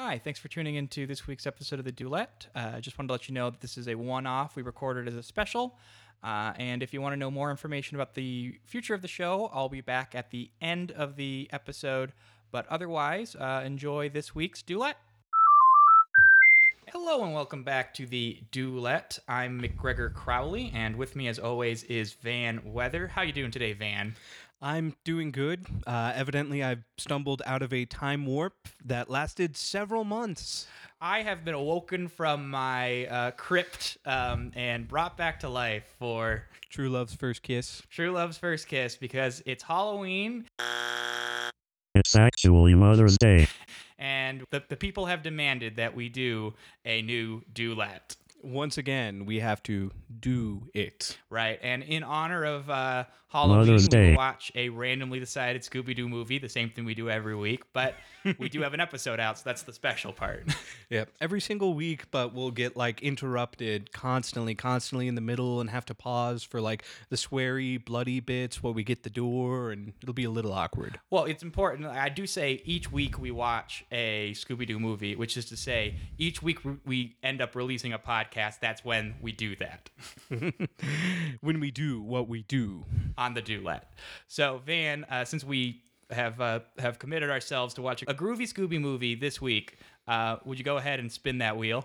Hi, thanks for tuning into this week's episode of The Duet. I just wanted to let you know that this is a one-off. We recorded as a special. And if you want to know more information about the future of the show, I'll be back at the end of the episode. But otherwise, enjoy this week's Duet. Hello and welcome back to the Duet. I'm McGregor Crowley, and with me as always is Van Weather. How you doing today, Van? I'm doing good. Evidently, I've stumbled out of a time warp that lasted several months. I have been awoken from my crypt and brought back to life for True Love's First Kiss. True Love's First Kiss because it's Halloween. It's actually Mother's Day. And the people have demanded that we do a new duet. Once again, we have to do it. Right, and in honor of Halloween, Mother's Day. we watch a randomly decided Scooby-Doo movie, the same thing we do every week, but we do have an episode out, so that's the special part. Yep, every single week, but we'll get interrupted constantly in the middle and have to pause for the sweary, bloody bits while we get the door, and it'll be a little awkward. Well, it's important. I do say each week we watch a Scooby-Doo movie, which is to say each week we end up releasing a podcast. That's when we do that. When we do what we do. On the Duet. So, Van, since we have committed ourselves to watching a groovy Scooby movie this week, would you go ahead and spin that wheel?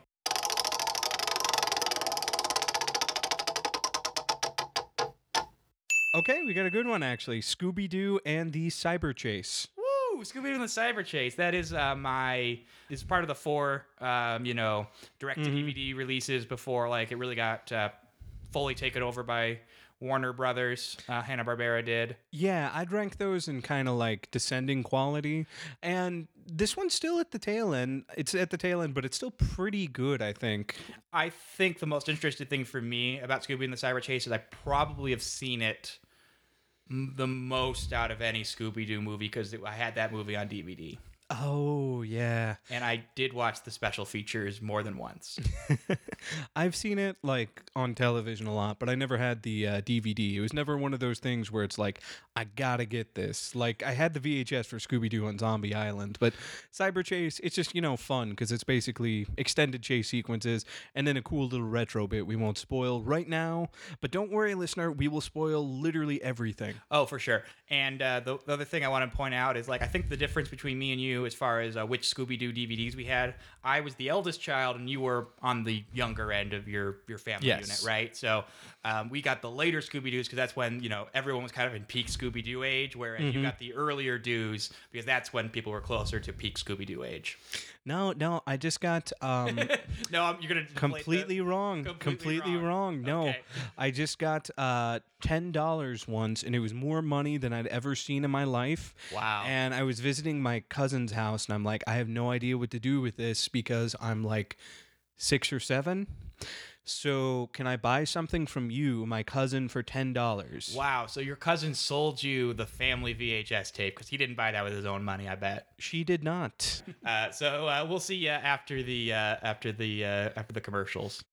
Okay, we got a good one, actually. Scooby-Doo and the Cyber Chase. Woo! Scooby-Doo and the Cyber Chase. That is is part of the four, direct-to-DVD releases before, it really got fully taken over by Warner Brothers. Hanna-Barbera did. Yeah, I'd rank those in kind of descending quality. And this one's still at the tail end. It's at the tail end, but it's still pretty good, I think. I think the most interesting thing for me about Scooby and the Cyber Chase is I probably have seen it the most out of any Scooby-Doo movie because I had that movie on DVD. Oh, yeah. And I did watch the special features more than once. I've seen it on television a lot, but I never had the DVD. It was never one of those things where it's I gotta get this. I had the VHS for Scooby-Doo on Zombie Island, but Cyber Chase, it's just, fun because it's basically extended chase sequences and then a cool little retro bit we won't spoil right now. But don't worry, listener, we will spoil literally everything. Oh, for sure. And the other thing I want to point out is I think the difference between me and you as far as which Scooby-Doo DVDs we had, I was the eldest child and you were on the younger end of your family unit, right? So we got the later Scooby-Doos because that's when, everyone was kind of in peak Scooby-Doo age, whereas you got the earlier Doos because that's when people were closer to peak Scooby-Doo age. No, I just got No, you're going to completely wrong. Completely wrong. No, okay. I just got $10 once, and it was more money than I'd ever seen in my life. Wow. And I was visiting my cousin's house, and I'm I have no idea what to do with this because I'm 6 or 7. So can I buy something from you, my cousin, for $10? Wow. So your cousin sold you the family VHS tape because he didn't buy that with his own money, I bet. She did not. So we'll see you after the commercials.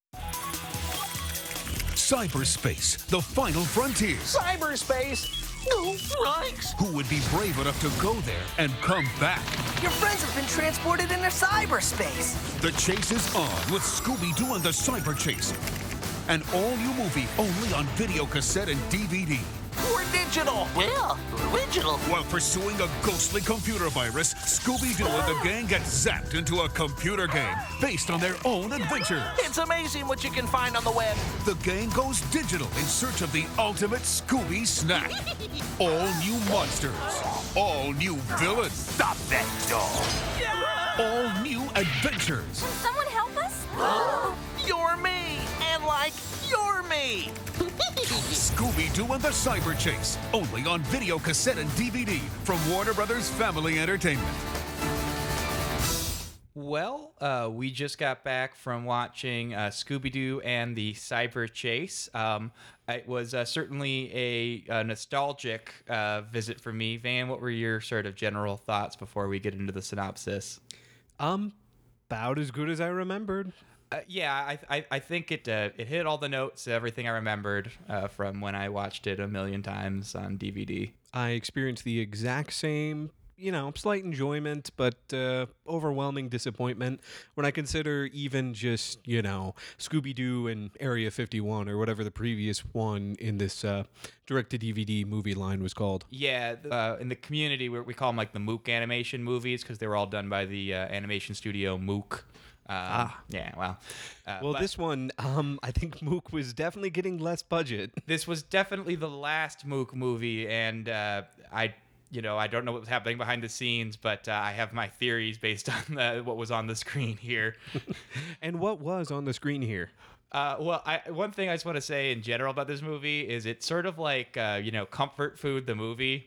Cyberspace, the final frontier. Cyberspace? No, Rikes! Who would be brave enough to go there and come back? Your friends have been transported into cyberspace. The chase is on with Scooby-Doo and the Cyber Chase. An all-new movie only on video cassette and DVD. Or digital. Well, original. While pursuing a ghostly computer virus, Scooby-Doo and the gang get zapped into a computer game based on their own adventures. It's amazing what you can find on the web. The gang goes digital in search of the ultimate Scooby snack. All new monsters. All new villains. Stop that dog. All new adventures. Someone help us? You're me. And you're me. Scooby-Doo and the Cyber Chase. Only on video cassette and DVD from Warner Brothers Family Entertainment. Well, we just got back from watching Scooby-Doo and the Cyber Chase. It was certainly a nostalgic visit for me. Van, what were your sort of general thoughts before we get into the synopsis? About as good as I remembered. Yeah, I think it hit all the notes, everything I remembered from when I watched it a million times on DVD. I experienced the exact same slight enjoyment, but overwhelming disappointment when I consider even just, Scooby-Doo and Area 51 or whatever the previous one in this direct-to-DVD movie line was called. Yeah, in the community, we call them like the Mook animation movies because they were all done by the animation studio Mook. Yeah, well. Well, this one, I think Mook was definitely getting less budget. This was definitely the last Mook movie, and I don't know what was happening behind the scenes, but I have my theories based on what was on the screen here. And what was on the screen here? One thing I just want to say in general about this movie is it's sort of like, Comfort Food, the movie.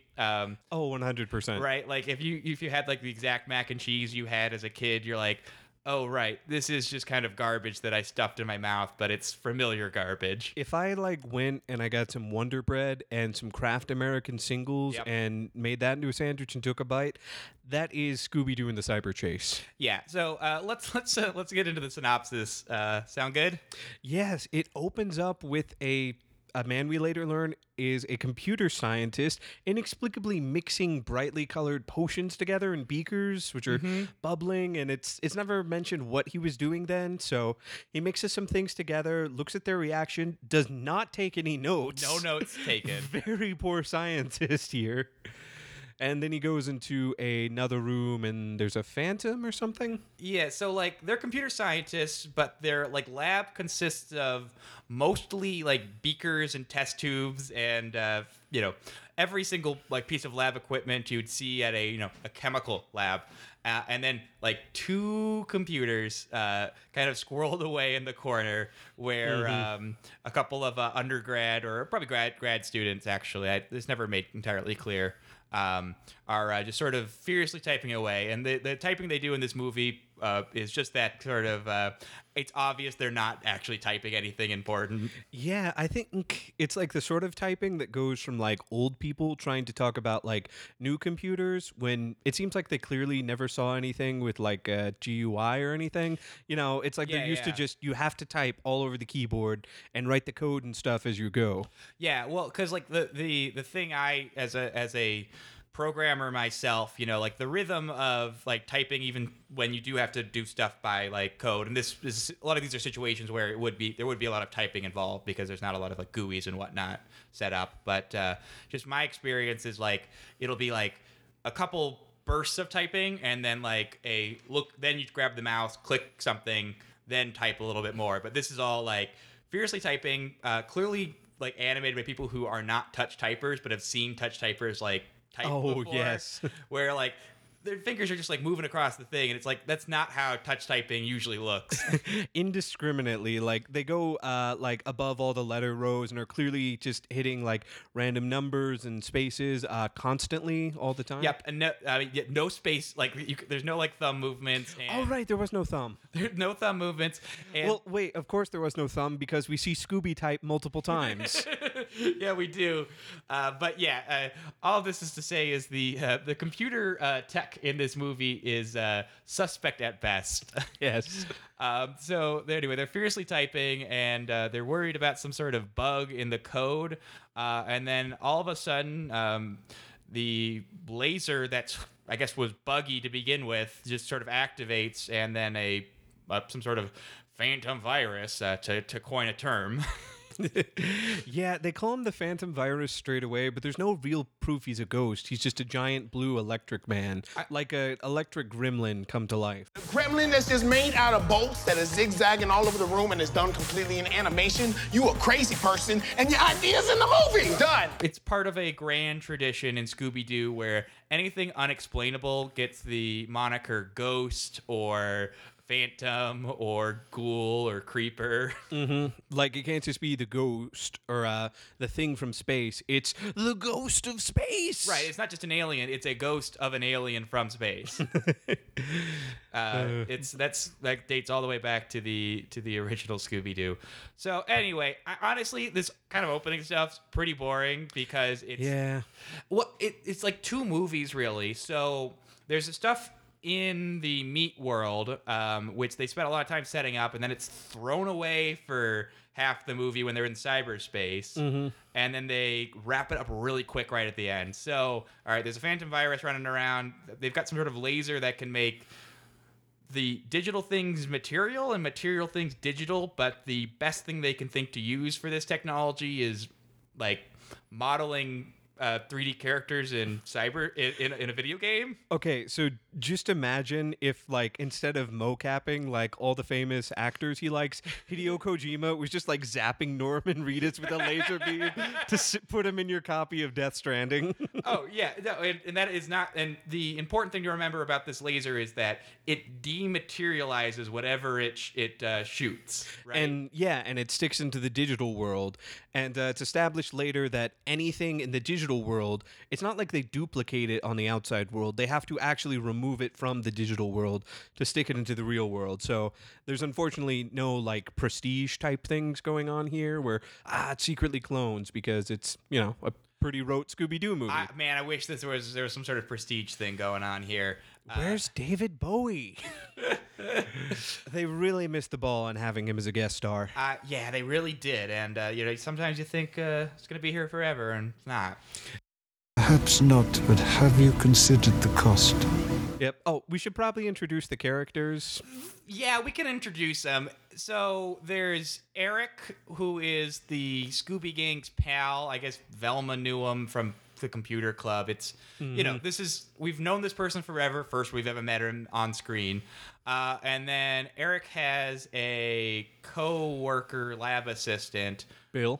100%. Right? Like, if you had, like, the exact mac and cheese you had as a kid, you're like, oh, right, this is just kind of garbage that I stuffed in my mouth, but it's familiar garbage. If I went and I got some Wonder Bread and some Kraft American Singles Yep. and made that into a sandwich and took a bite, that is Scooby-Doo and the Cyber Chase. Yeah, so let's get into the synopsis. Sound good? Yes, it opens up with a man we later learn is a computer scientist inexplicably mixing brightly colored potions together in beakers, which are bubbling, and it's never mentioned what he was doing then. So he mixes some things together, looks at their reaction, does not take any notes. No notes taken. Very poor scientist here. And then he goes into another room and there's a phantom or something. Yeah, so like they're computer scientists, but their like lab consists of mostly like beakers and test tubes and every single like piece of lab equipment you'd see at a chemical lab. And then like two computers kind of squirreled away in the corner where a couple of undergrad or probably grad students actually, this never made entirely clear, are just sort of furiously typing away. And the typing they do in this movie is just that sort of, it's obvious they're not actually typing anything important. Yeah, I think it's like the sort of typing that goes from like old people trying to talk about like new computers when it seems like they clearly never saw anything with like a GUI or anything. It's like they're used to just, you have to type all over the keyboard and write the code and stuff as you go. Yeah, well, because like the thing I as a programmer myself, like the rhythm of like typing, even when you do have to do stuff by like code, and this is a lot of these are situations where there would be a lot of typing involved because there's not a lot of like GUIs and whatnot set up. But just my experience is like it'll be like a couple bursts of typing and then like then you grab the mouse, click something, then type a little bit more. But this is all like fiercely typing, clearly like animated by people who are not touch typers but have seen touch typers like type before, yes. where like their fingers are just like moving across the thing, and it's like that's not how touch typing usually looks. Indiscriminately, like they go like above all the letter rows and are clearly just hitting like random numbers and spaces constantly all the time. Yep, and no space, like there's no like thumb movements. And Oh right, there was no thumb. there's no thumb movements. And Well, wait, of course there was no thumb because we see Scooby type multiple times. yeah, we do. But yeah, all of this is to say is the computer tech in this movie is suspect at best. Yes. So anyway, they're fiercely typing and they're worried about some sort of bug in the code. And then all of a sudden, the laser that's I guess was buggy to begin with just sort of activates, and then some sort of phantom virus to coin a term. Yeah, they call him the Phantom Virus straight away, but there's no real proof he's a ghost. He's just a giant blue electric man, like a electric gremlin come to life. Gremlin that's just made out of bolts that is zigzagging all over the room and is done completely in animation. You a crazy person, and your idea's in the movie. Done. It's part of a grand tradition in Scooby-Doo where anything unexplainable gets the moniker ghost or phantom or ghoul or creeper. Like, it can't just be the ghost or the thing from space. It's the ghost of space. Right, it's not just an alien, it's a ghost of an alien from space. That dates all the way back to the original Scooby-Doo. So anyway, honestly, this kind of opening stuff's pretty boring because it's Yeah. it's like two movies really. So there's the stuff in the meat world, which they spent a lot of time setting up, and then it's thrown away for half the movie when they're in cyberspace, and then they wrap it up really quick right at the end. So, all right, there's a phantom virus running around. They've got some sort of laser that can make the digital things material and material things digital, but the best thing they can think to use for this technology is like modeling 3D characters in in a video game. Okay, so just imagine if, like, instead of mocapping like all the famous actors he likes, Hideo Kojima was just like zapping Norman Reedus with a laser beam to put him in your copy of Death Stranding. Oh yeah, no, and that is not. And the important thing to remember about this laser is that it dematerializes whatever it shoots. Right? And it sticks into the digital world. And it's established later that anything in the digital world, it's not like they duplicate it on the outside world. They have to actually remove it from the digital world to stick it into the real world. So there's unfortunately no like prestige type things going on here where it's secretly clones, because it's, a pretty rote Scooby-Doo movie. Man, I wish there was some sort of prestige thing going on here. Where's David Bowie? They really missed the ball on having him as a guest star. Yeah, they really did. And sometimes you think it's going to be here forever, and it's not. Perhaps not, but have you considered the cost? Yep. Oh, we should probably introduce the characters. Yeah, we can introduce them. So there's Eric, who is the Scooby Gang's pal. I guess Velma knew him from the computer club. It's, we've known this person forever. First we've ever met him on screen. And then Eric has a co-worker lab assistant. Bill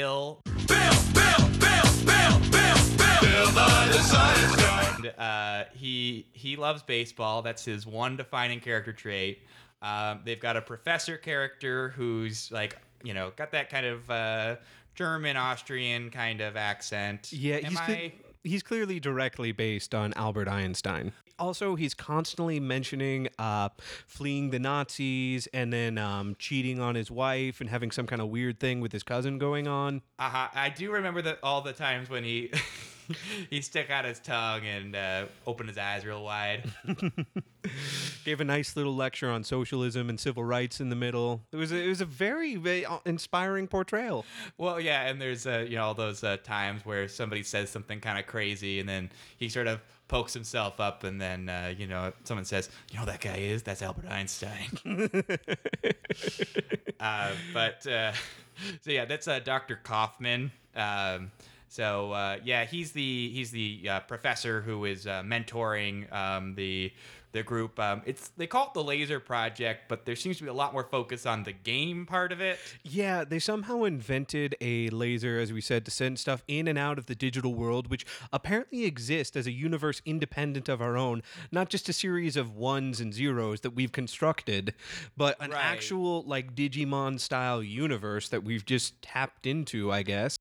the science guy. And, he loves baseball. That's his one defining character trait. They've got a professor character who's like, got that kind of German, Austrian kind of accent. Yeah, he's clearly directly based on Albert Einstein. Also, he's constantly mentioning fleeing the Nazis and then cheating on his wife and having some kind of weird thing with his cousin going on. I do remember that all the times when he he stuck out his tongue and opened his eyes real wide. Gave a nice little lecture on socialism and civil rights in the middle. It was a very, very inspiring portrayal. Well, yeah, and there's all those times where somebody says something kind of crazy, and then he sort of pokes himself up, and then someone says, that guy that's Albert Einstein. So yeah, that's Dr. Kaufman. He's the professor who is mentoring the group. They call it the Laser Project, but there seems to be a lot more focus on the game part of it. Yeah, they somehow invented a laser, as we said, to send stuff in and out of the digital world, which apparently exists as a universe independent of our own, not just a series of ones and zeros that we've constructed, but an actual like Digimon style universe that we've just tapped into, I guess.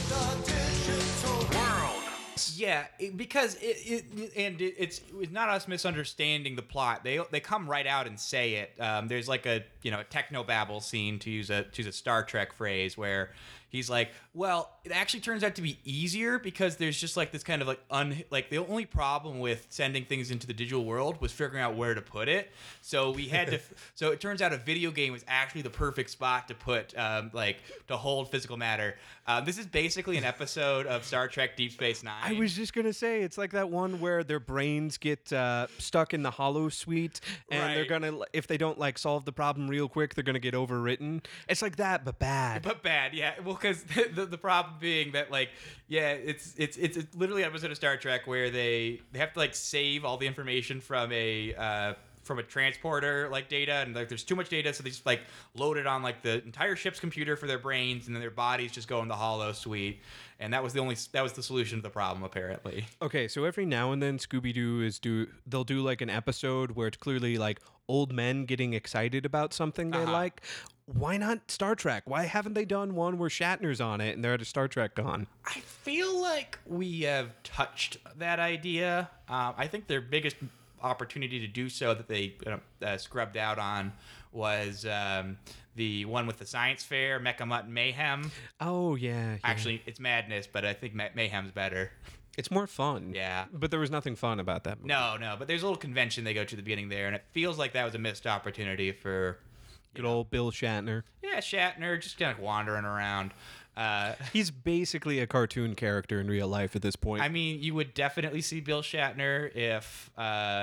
Yeah, because it's not us misunderstanding the plot. They come right out and say it. There's like a technobabble scene, to use a Star Trek phrase, where he's like, well, it actually turns out to be easier because there's just like this kind of like the only problem with sending things into the digital world was figuring out where to put it. So we had to. So it turns out a video game was actually the perfect spot to put to hold physical matter. This is basically an episode of Star Trek Deep Space Nine. I was just gonna say, it's like that one where their brains get stuck in the hollow suite, and they're gonna, if they don't like solve the problem real quick, they're gonna get overwritten. It's like that, but bad. But bad, yeah. Well, because the problem being that it's literally an episode of Star Trek where they have to save all the information from a transporter data, and there's too much data, so they just load it on the entire ship's computer for their brains, and then their bodies just go in the hollow suite. And that was the solution to the problem, apparently. Okay, so every now and then Scooby-Doo they'll do an episode where it's clearly old men getting excited about something they like. Why not Star Trek? Why haven't they done one where Shatner's on it and they're at a Star Trek con? I feel like we have touched that idea. I think their biggest opportunity to do so that they scrubbed out on was the one with the science fair, Mecha Mutt and Mayhem. Oh, yeah. Actually, it's Madness, but I think Mayhem's better. It's more fun. Yeah. But there was nothing fun about that movie. No, but there's a little convention they go to the beginning there, and it feels like that was a missed opportunity for Good old Bill Shatner. Shatner just kind of wandering around. He's basically a cartoon character in real life at this point. I mean, you would definitely see Bill Shatner if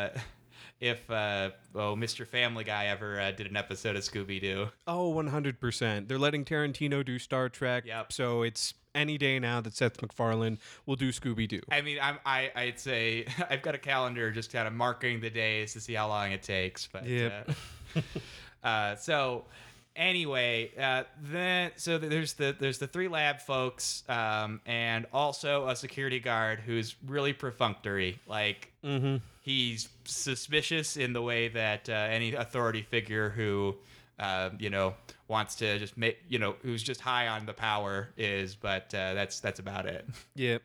Mr. Family Guy ever did an episode of Scooby-Doo. Oh, 100%. They're letting Tarantino do Star Trek. Yep. So it's any day now that Seth MacFarlane will do Scooby-Doo. I mean, I'd say I've got a calendar just kind of marking the days to see how long it takes. But Yep. so anyway, there's the three lab folks, and also a security guard who's really perfunctory. Like he's suspicious in the way that any authority figure who wants to just make who's just high on the power is. But that's about it. Yep.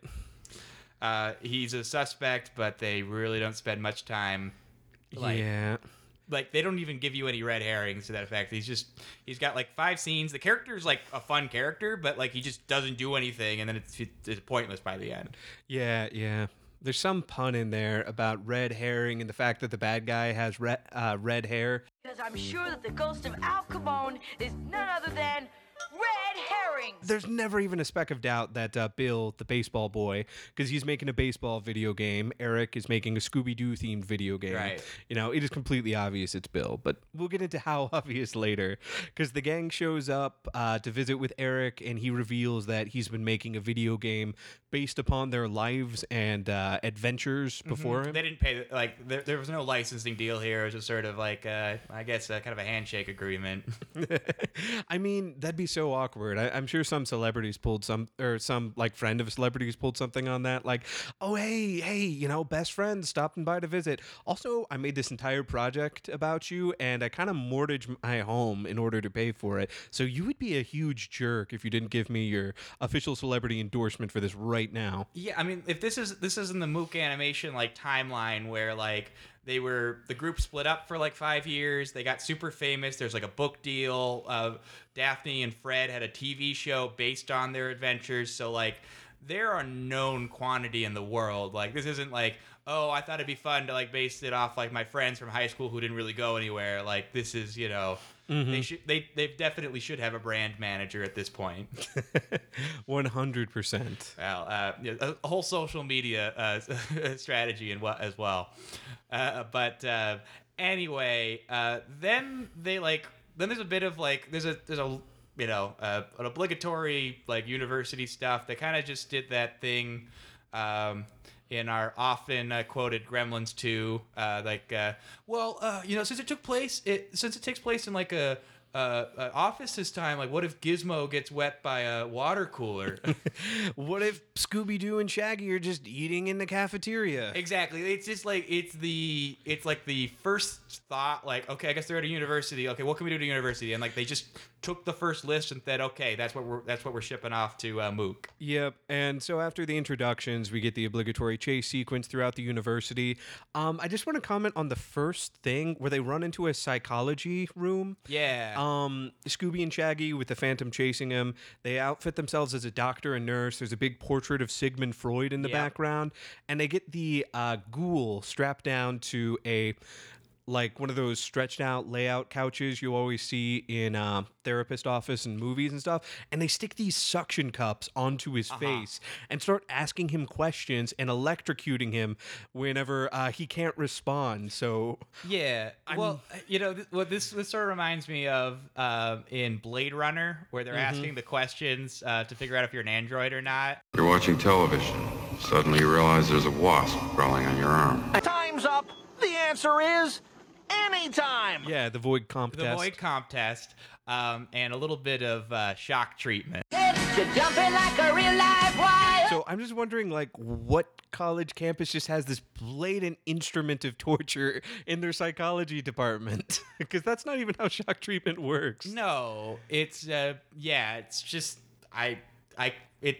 He's a suspect, but they really don't spend much time. Yeah. Like, they don't even give you any red herrings to that effect. He's got like 5 scenes. The character's like a fun character, but like he just doesn't do anything, and then it's pointless by the end. Yeah. There's some pun in there about red herring and the fact that the bad guy has red hair. Because I'm sure that the ghost of Al Capone is none other than red herrings. There's never even a speck of doubt that Bill, the baseball boy, because he's making a baseball video game, Eric is making a Scooby-Doo themed video game. Right. It is completely obvious it's Bill, but we'll get into how obvious later, because the gang shows up to visit with Eric, and he reveals that he's been making a video game based upon their lives and adventures before him. They didn't pay there was no licensing deal here. It was just sort of like I guess kind of a handshake agreement. I mean, that'd be so awkward. I'm sure some celebrities pulled some like friend of a celebrities pulled something on that. Like, oh, hey, best friend stopping by to visit. Also, I made this entire project about you, and I kind of mortgaged my home in order to pay for it. So you would be a huge jerk if you didn't give me your official celebrity endorsement for this right now. Yeah, I mean, if this is in the Mook Animation like timeline where like the group split up for like 5 years, they got super famous, there's like a book deal, Daphne and Fred had a TV show based on their adventures, so like they're a known quantity in the world. Like, this isn't like, oh, I thought it'd be fun to like base it off like my friends from high school who didn't really go anywhere. Like, this is they definitely should have a brand manager at this point. 100%. Well, a whole social media strategy as well. But anyway, then there's a bit of like there's an obligatory like university stuff. They kind of just did that thing in our often quoted Gremlins 2, since it takes place in like a office this time, like what if Gizmo gets wet by a water cooler? What if Scooby-Doo and Shaggy are just eating in the cafeteria? Exactly. It's just like it's like the first thought, like, okay, I guess they're at a university. Okay, what can we do at a university? And like they just took the first list and said, okay, that's what we're shipping off to Mook. Yep. And so after the introductions, we get the obligatory chase sequence throughout the university. I just want to comment on the first thing where they run into a psychology room. Yeah. Scooby and Shaggy with the Phantom chasing him. They outfit themselves as a doctor and nurse. There's a big portrait of Sigmund Freud in the background, and they get the ghoul strapped down to like one of those stretched out layout couches you always see in therapist office and movies and stuff, and they stick these suction cups onto his face and start asking him questions and electrocuting him whenever he can't respond. So yeah, this sort of reminds me of in Blade Runner, where they're asking the questions to figure out if you're an android or not. You're watching television. Suddenly you realize there's a wasp crawling on your arm. Time's up. The answer is anytime. Yeah, the void comp test. The void comp test, and a little bit of shock treatment. You're jumping like a real live wire. So I'm just wondering, like, what college campus just has this blatant instrument of torture in their psychology department? Because that's not even how shock treatment works. No, it's it's just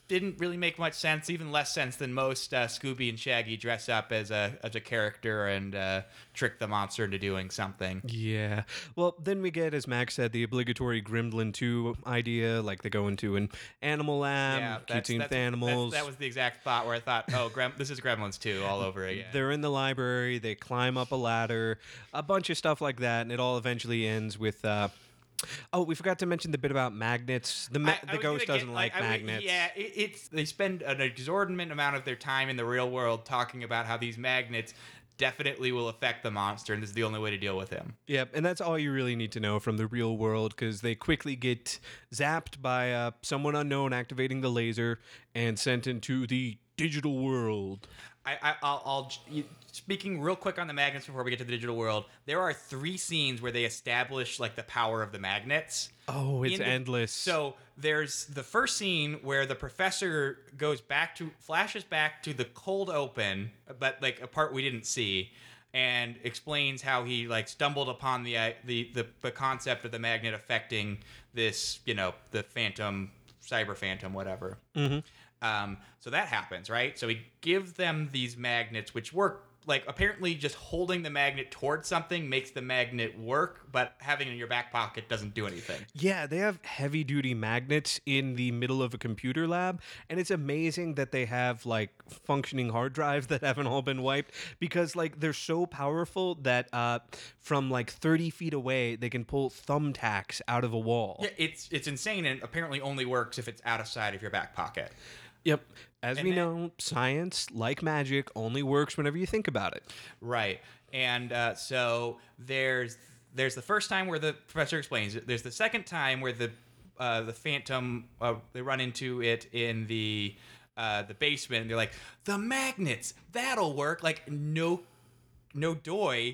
didn't really make much sense, even less sense than most Scooby and Shaggy dress up as a character and trick the monster into doing something. Yeah. Well, then we get, as Max said, the obligatory Gremlin 2 idea. Like they go into an animal lab, cutesy with animals. That was the exact thought where I thought, oh, this is Gremlins 2 all over again. They're in the library. They climb up a ladder, a bunch of stuff like that, and it all eventually ends with. Oh, we forgot to mention the bit about magnets. The ghost doesn't like magnets. They spend an exorbitant amount of their time in the real world talking about how these magnets definitely will affect the monster, and this is the only way to deal with him. Yep, and that's all you really need to know from the real world, because they quickly get zapped by someone unknown activating the laser and sent into the digital world. Speaking real quick on the magnets before we get to the digital world, there are 3 scenes where they establish like the power of the magnets. Oh, it's endless. So there's the first scene where the professor flashes back to the cold open, but like a part we didn't see, and explains how he like stumbled upon the concept of the magnet affecting this, the phantom, cyber phantom, whatever. Mm-hmm. So that happens, right? So he gives them these magnets, which work. Like, apparently just holding the magnet towards something makes the magnet work, but having it in your back pocket doesn't do anything. Yeah, they have heavy-duty magnets in the middle of a computer lab, and it's amazing that they have, like, functioning hard drives that haven't all been wiped, because, like, they're so powerful that from, like, 30 feet away, they can pull thumbtacks out of a wall. Yeah, it's insane, and apparently only works if it's out of sight of your back pocket. Yep. As we know, science, like magic, only works whenever you think about it. Right. And so there's the first time where the professor explains it. There's the second time where the phantom, they run into it in the basement, and they're like, the magnets, that'll work. Like, no doy,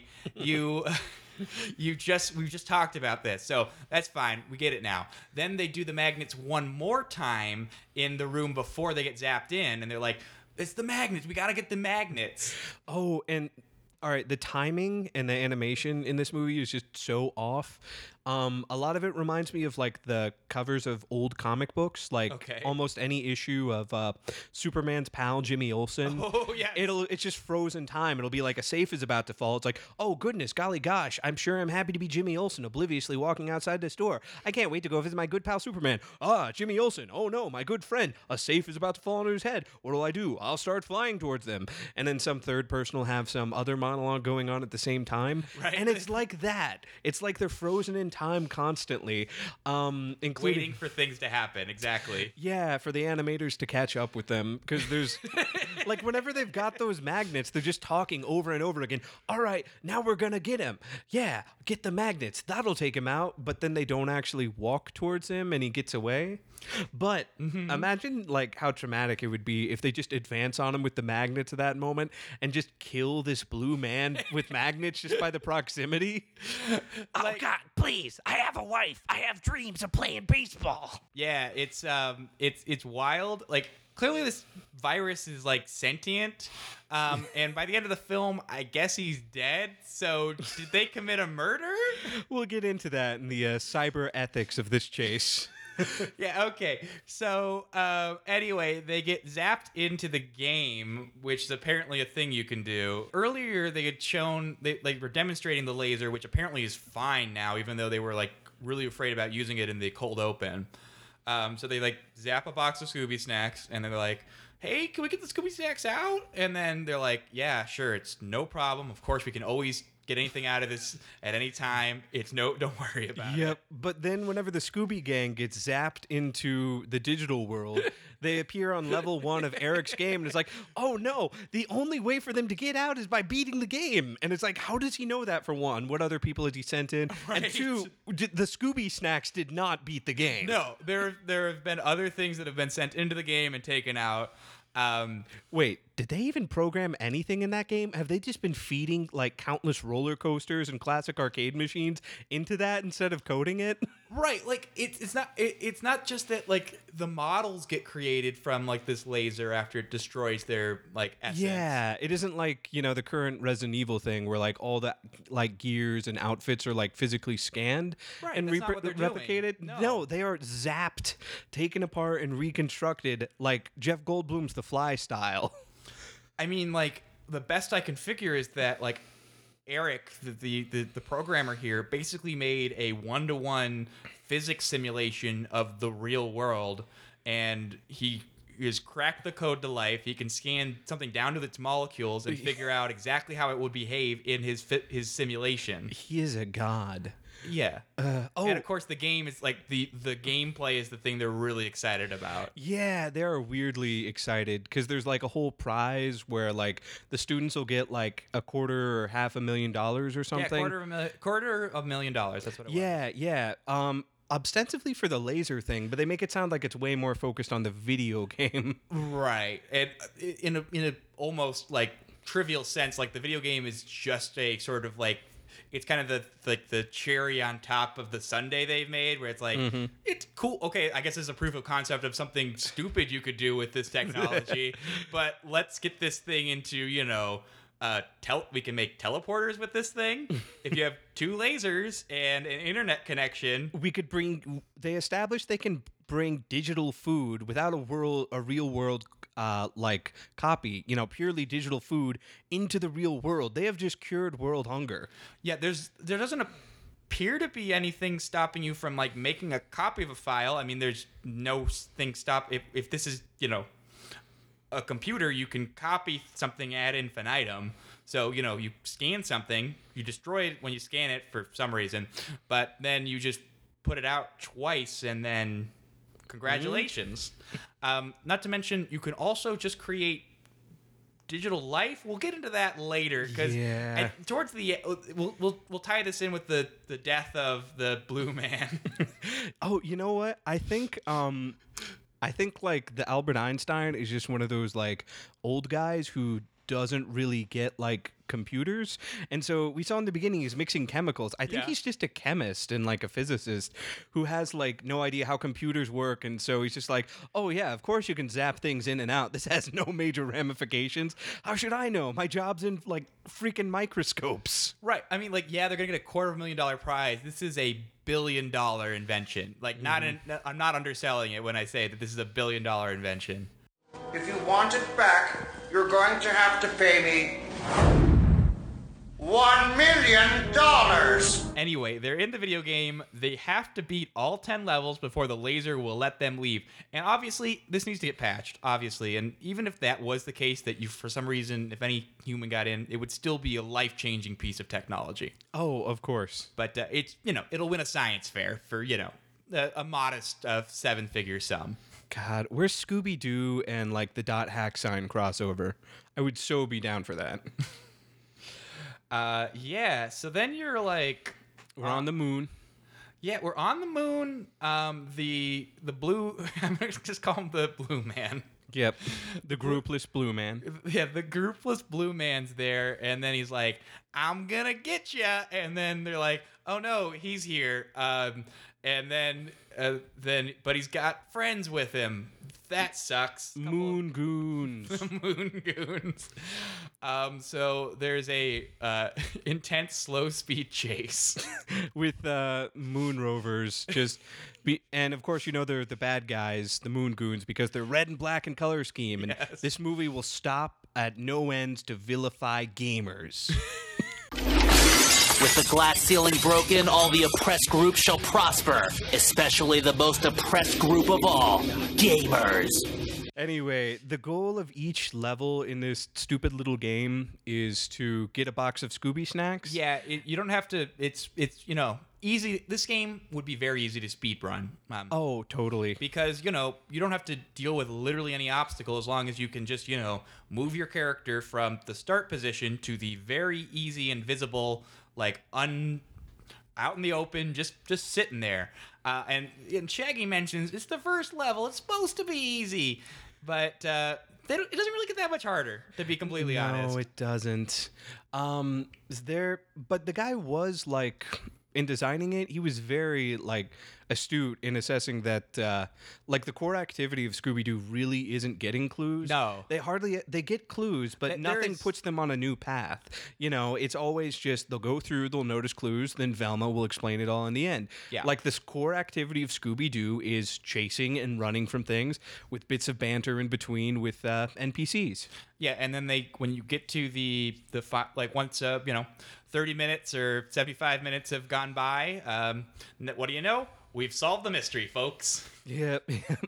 we've just talked about this, so that's fine. We get it now. Then they do the magnets one more time in the room before they get zapped in, and they're like, it's the magnets. We got to get the magnets. Oh, and all right, the timing and the animation in this movie is just so off. A lot of it reminds me of like the covers of old comic books, like almost any issue of Superman's pal Jimmy Olsen. Oh yeah, it's just frozen time. It'll be like a safe is about to fall. It's like, oh goodness, golly gosh, I'm sure I'm happy to be Jimmy Olsen, obliviously walking outside this door. I can't wait to go visit my good pal Superman. Ah, Jimmy Olsen. Oh no, my good friend. A safe is about to fall on his head. What'll I do? I'll start flying towards them. And then some third person will have some other monologue going on at the same time. Right. And it's like that. It's like they're frozen in time constantly, including waiting for things to happen. Exactly. Yeah, for the animators to catch up with them, because there's like whenever they've got those magnets, they're just talking over and over again. All right, now we're gonna get him. Yeah, get the magnets. That'll take him out. But then they don't actually walk towards him, and he gets away. But imagine like how traumatic it would be if they just advance on him with the magnets at that moment and just kill this blue man with magnets just by the proximity. Oh God, please! I have a wife. I have dreams of playing baseball. Yeah, it's wild. Like, clearly this virus is like sentient, and by the end of the film, I guess he's dead. So did they commit a murder? We'll get into that in the cyber ethics of this chase. Yeah, okay. So, anyway, they get zapped into the game, which is apparently a thing you can do. Earlier, they had shown, they were demonstrating the laser, which apparently is fine now, even though they were, like, really afraid about using it in the cold open. So they, like, zap a box of Scooby snacks, and they're like, hey, can we get the Scooby snacks out? And then they're like, yeah, sure, it's no problem. Of course, we can always get anything out of this at any time. Don't worry about it. Yep. But then whenever the Scooby Gang gets zapped into the digital world, they appear on level 1 of Eric's game, and it's like, oh no, the only way for them to get out is by beating the game. And it's like, how does he know that, for one? What other people has he sent in? Right. And 2, the Scooby snacks did not beat the game. No, there have been other things that have been sent into the game and taken out. Wait, did they even program anything in that game? Have they just been feeding like countless roller coasters and classic arcade machines into that instead of coding it? Right, like it's not just that like the models get created from like this laser after it destroys their like essence. Yeah, it isn't like, the current Resident Evil thing where like all the like gears and outfits are like physically scanned and that's not what they're doing. replicated. No, they are zapped, taken apart and reconstructed like Jeff Goldblum's The Fly style. I mean, like the best I can figure is that like Eric, the programmer here, basically made a 1-to-1 physics simulation of the real world, and he has cracked the code to life. He can scan something down to its molecules and figure out exactly how it would behave in his simulation. He is a god. Yeah. And of course, the game is like the gameplay is the thing they're really excited about. Yeah, they're weirdly excited because there's like a whole prize where like the students will get like $250,000 or $500,000 or something. Yeah, $250,000. That's what it was. Yeah. Ostensibly for the laser thing, but they make it sound like it's way more focused on the video game. Right. And in a almost like trivial sense, like the video game is just a sort of like, it's kind of the cherry on top of the sundae they've made, where it's like, it's cool. Okay, I guess it's a proof of concept of something stupid you could do with this technology, but let's get this thing into, we can make teleporters with this thing. If you have 2 lasers and an internet connection, they established they can bring digital food without a real world like copy, purely digital food into the real world. They have just cured world hunger. Yeah, there doesn't appear to be anything stopping you from like making a copy of a file. I mean, there's no thing if this is, a computer, you can copy something ad infinitum. So, you scan something, you destroy it when you scan it for some reason, but then you just put it out twice and then congratulations. Not to mention, you can also just create digital life. We'll get into that later because towards the we'll tie this in with the death of the Blue Man. Oh, you know what? I think like the Albert Einstein is just one of those like old guys who doesn't really get like computers, and so we saw in the beginning he's mixing chemicals. I think he's just a chemist and like a physicist who has like no idea how computers work, and so he's just like, oh yeah, of course you can zap things in and out. This has no major ramifications. How should I know? My job's in like freaking microscopes. Right. I mean, like, yeah, they're gonna get a $250,000 prize. This is a $1 billion invention. Like, I'm not underselling it when I say that this is a $1 billion invention. If you want it back, you're going to have to pay me $1 million. Anyway, they're in the video game. They have to beat all 10 levels before the laser will let them leave. And obviously, this needs to get patched, obviously. And even if that was the case, that you, for some reason, if any human got in, it would still be a life-changing piece of technology. Oh, of course. But it's, it'll win a science fair for, a modest 7-figure sum. God, where's Scooby-Doo and like the dot hack sign crossover? I would so be down for that. Yeah. So then you're like, we're on the moon. Yeah, we're on the moon. The blue. I'm gonna just call him the Blue Man. Yep, the groupless Blue Man. Yeah, the groupless Blue Man's there, and then he's like, "I'm gonna get ya," and then they're like, "Oh no, he's here." And then, but he's got friends with him. That sucks. Moon goons. Moon goons. So there's a intense slow speed chase with moon rovers. And of course, they're the bad guys, the moon goons, because they're red and black in color scheme. And this movie will stop at no ends to vilify gamers. With the glass ceiling broken, all the oppressed groups shall prosper, especially the most oppressed group of all, gamers. Anyway, the goal of each level in this stupid little game is to get a box of Scooby snacks. Yeah, you don't have to. It's easy. This game would be very easy to speedrun. Oh, totally. Because you don't have to deal with literally any obstacle as long as you can just move your character from the start position to the very easy and visible out in the open, just sitting there. And Shaggy mentions it's the first level. It's supposed to be easy. But it doesn't really get that much harder, to be completely honest. No, it doesn't. But the guy was like, in designing it, he was very like astute in assessing that like the core activity of Scooby-Doo really isn't getting clues. No. They get clues, but nothing puts them on a new path. You know, it's always just they'll go through, they'll notice clues, then Velma will explain it all in the end. Yeah. Like this core activity of Scooby-Doo is chasing and running from things with bits of banter in between with NPCs. Yeah, and then when you get to like once 30 minutes or 75 minutes have gone by, what do you know? We've solved the mystery, folks. Yep.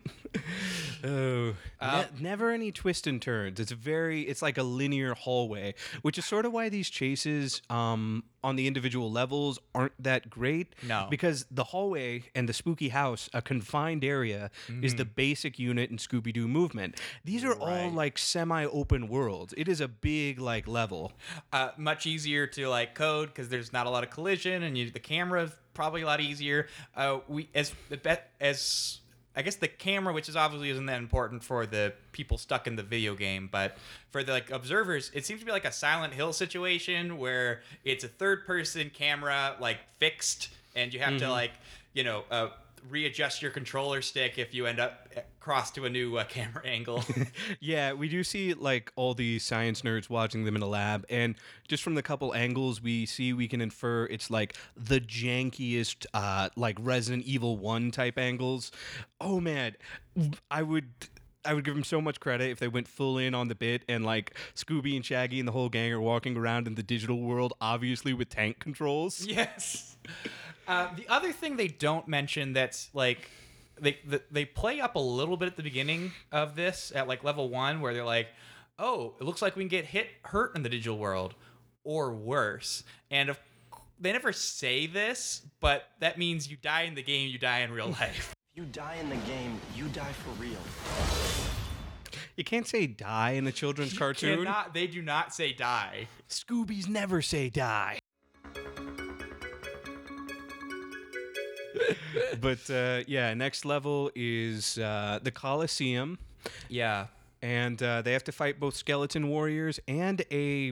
Never any twists and turns. It's like a linear hallway, which is sort of why these chases on the individual levels aren't that great. No. Because the hallway and the spooky house, a confined area, is the basic unit in Scooby-Doo movement. These are all like semi-open worlds. It is a big like level. Much easier to like code because there's not a lot of collision, and the camera's probably a lot easier. As I guess the camera, which is obviously isn't that important for the people stuck in the video game, but for the like observers, it seems to be like a Silent Hill situation where it's a third-person camera like fixed, and you have to like readjust your controller stick if you end up cross to a new camera angle. Yeah, we do see like all the science nerds watching them in a lab, and just from the couple angles we see, we can infer it's like the jankiest like Resident Evil 1 type angles. Oh man, I would give them so much credit if they went full in on the bit and like Scooby and Shaggy and the whole gang are walking around in the digital world, obviously with tank controls. Yes. The other thing they don't mention that's like they play up a little bit at the beginning of this at like level 1 where they're like, oh, it looks like we can get hurt in the digital world or worse. And they never say this, but that means you die in the game, you die in real life. You die in the game, you die for real. You can't say die in a children's cartoon. They do not say die. Scoobies never say die. But yeah, next level is the Coliseum. Yeah. And they have to fight both skeleton warriors and a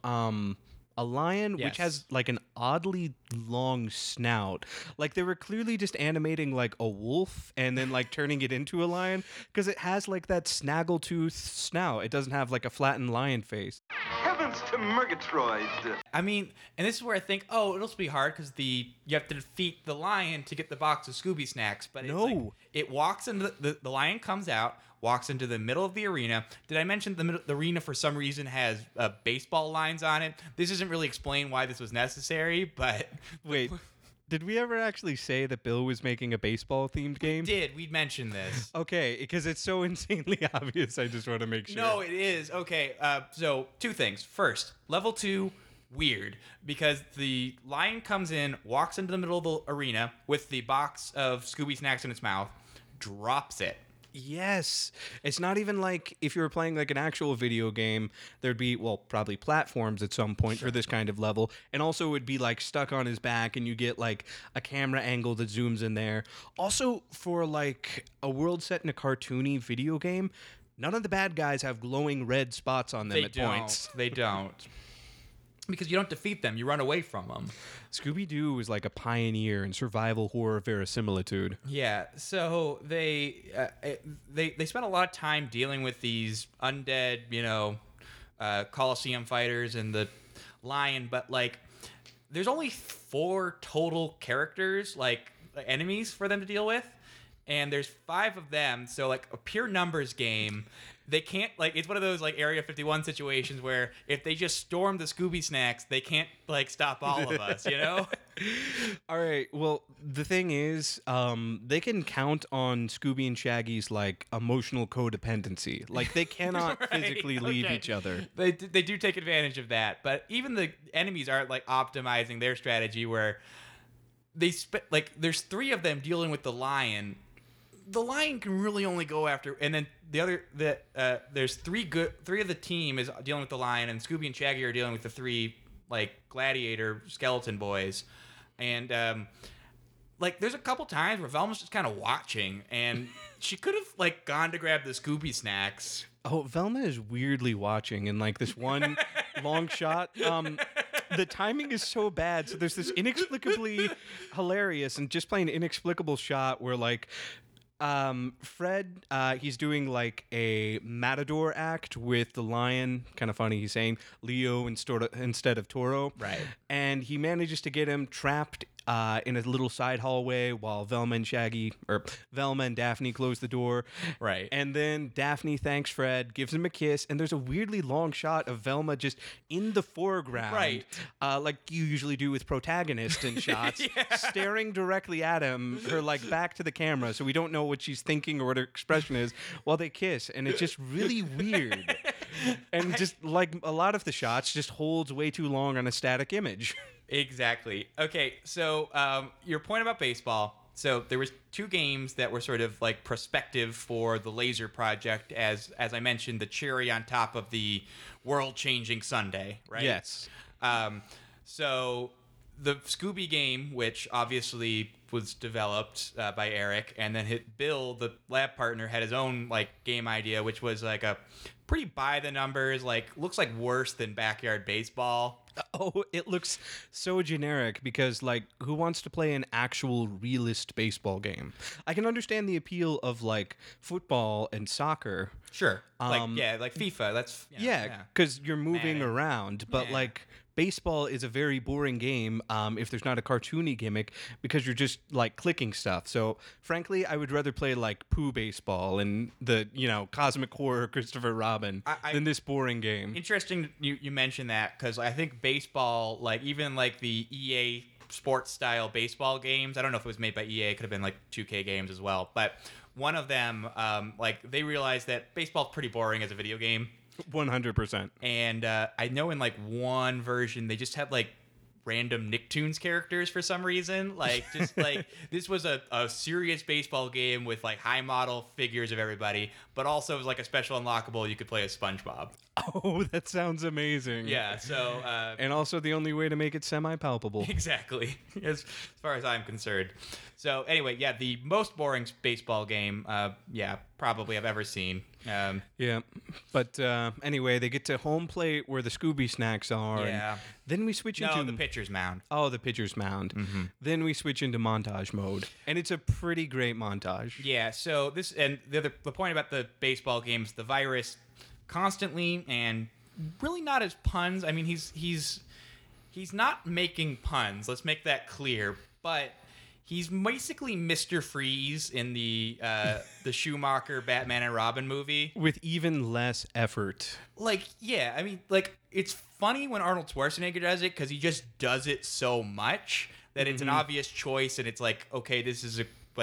lion, which has like an oddly long snout. Like they were clearly just animating like a wolf and then like turning it into a lion, because it has like that snaggletooth snout. It doesn't have like a flattened lion face. Heavens to Murgatroyd! I mean, and this is where I think, it'll be hard because you have to defeat the lion to get the box of Scooby snacks. But it walks into the lion comes out, walks into the middle of the arena. Did I mention the arena for some reason has baseball lines on it? This doesn't really explain why this was necessary, but wait. Did we ever actually say that Bill was making a baseball-themed game? We did. We'd mentioned this. Okay, because it's so insanely obvious. I just want to make sure. No, it is. Okay, so 2 things. First, level 2, weird, because the lion comes in, walks into the middle of the arena with the box of Scooby snacks in its mouth, drops it. Yes. It's not even like if you were playing like an actual video game, there'd be, well, probably platforms at some point for this kind of level. And also it would be like stuck on his back and you get like a camera angle that zooms in there. Also, for like a world set in a cartoony video game, none of the bad guys have glowing red spots on them points. They don't. Because you don't defeat them, you run away from them. Scooby-Doo was like a pioneer in survival horror verisimilitude. Yeah, so they spent a lot of time dealing with these undead, Coliseum fighters and the lion, but like there's only 4 total characters, like enemies for them to deal with, and there's 5 of them, so like a pure numbers game. They can't, like, it's one of those, like, Area 51 situations where if they just storm the Scooby snacks, they can't, like, stop all of us, you know? All right, well, the thing is, they can count on Scooby and Shaggy's, like, emotional codependency. Like, they cannot physically leave each other. They do take advantage of that, but even the enemies aren't, like, optimizing their strategy where there's 3 of them dealing with the lion. The lion can really only go after, and then there's 3 of the team is dealing with the lion, and Scooby and Shaggy are dealing with the 3 like gladiator skeleton boys, and like, there's a couple times where Velma's just kind of watching, and she could have, like, gone to grab the Scooby snacks. Oh, Velma is weirdly watching in like this one long shot. The timing is so bad. So there's this inexplicably hilarious and just plain inexplicable shot where like Fred, he's doing like a matador act with the lion. Kind of funny. He's saying Leo instead of Toro. Right. And he manages to get him trapped in a little side hallway while Velma and Daphne close the door. Right. And then Daphne thanks Fred, gives him a kiss, and there's a weirdly long shot of Velma just in the foreground. Right. Like you usually do with protagonists in shots, staring directly at him, her like back to the camera, so we don't know what she's thinking or what her expression is while they kiss. And it's just really weird. And just like a lot of the shots just holds way too long on a static image. Exactly. Okay, so your point about baseball. So there was 2 games that were sort of like prospective for the Laser Project, as I mentioned, the cherry on top of the world-changing sundae, right? Yes. So the Scooby game, which obviously was developed by Eric, and then Bill, the lab partner, had his own like game idea, which was like a pretty by the numbers, like looks like worse than Backyard Baseball. Oh, it looks so generic because, like, who wants to play an actual realist baseball game? I can understand the appeal of, like, football and soccer. Sure. Like FIFA. That's... Yeah, because you're moving Madden. around. But, like, baseball is a very boring game if there's not a cartoony gimmick because you're just, like, clicking stuff. So, frankly, I would rather play, like, Pooh Baseball and the, Cosmic Horror Christopher Robin than this boring game. Interesting you mentioned that, because I think baseball, like, even, like, the EA sports style baseball games, I don't know if it was made by EA, it could have been, like, 2K games as well, but one of them, like, they realized that baseball's pretty boring as a video game. 100%. And I know in like one version they just had like random Nicktoons characters for some reason. Like just like this was a serious baseball game with like high model figures of everybody, but also it was like a special unlockable you could play as SpongeBob. Oh, that sounds amazing. Yeah, so and also the only way to make it semi-palpable. Exactly, as far as I'm concerned. So anyway, yeah, the most boring baseball game, probably I've ever seen. Yeah, but anyway, they get to home plate where the Scooby snacks are. Yeah. And then we switch into the pitcher's mound. Oh, the pitcher's mound. Mm-hmm. Then we switch into montage mode, and it's a pretty great montage. Yeah. So this and the point about the baseball games, the virus constantly and really not as puns. I mean, he's not making puns. Let's make that clear. But he's basically Mr. Freeze in the Schumacher Batman and Robin movie. With even less effort. Like, yeah, I mean, like, it's funny when Arnold Schwarzenegger does it because he just does it so much that it's an obvious choice, and it's like, okay, this is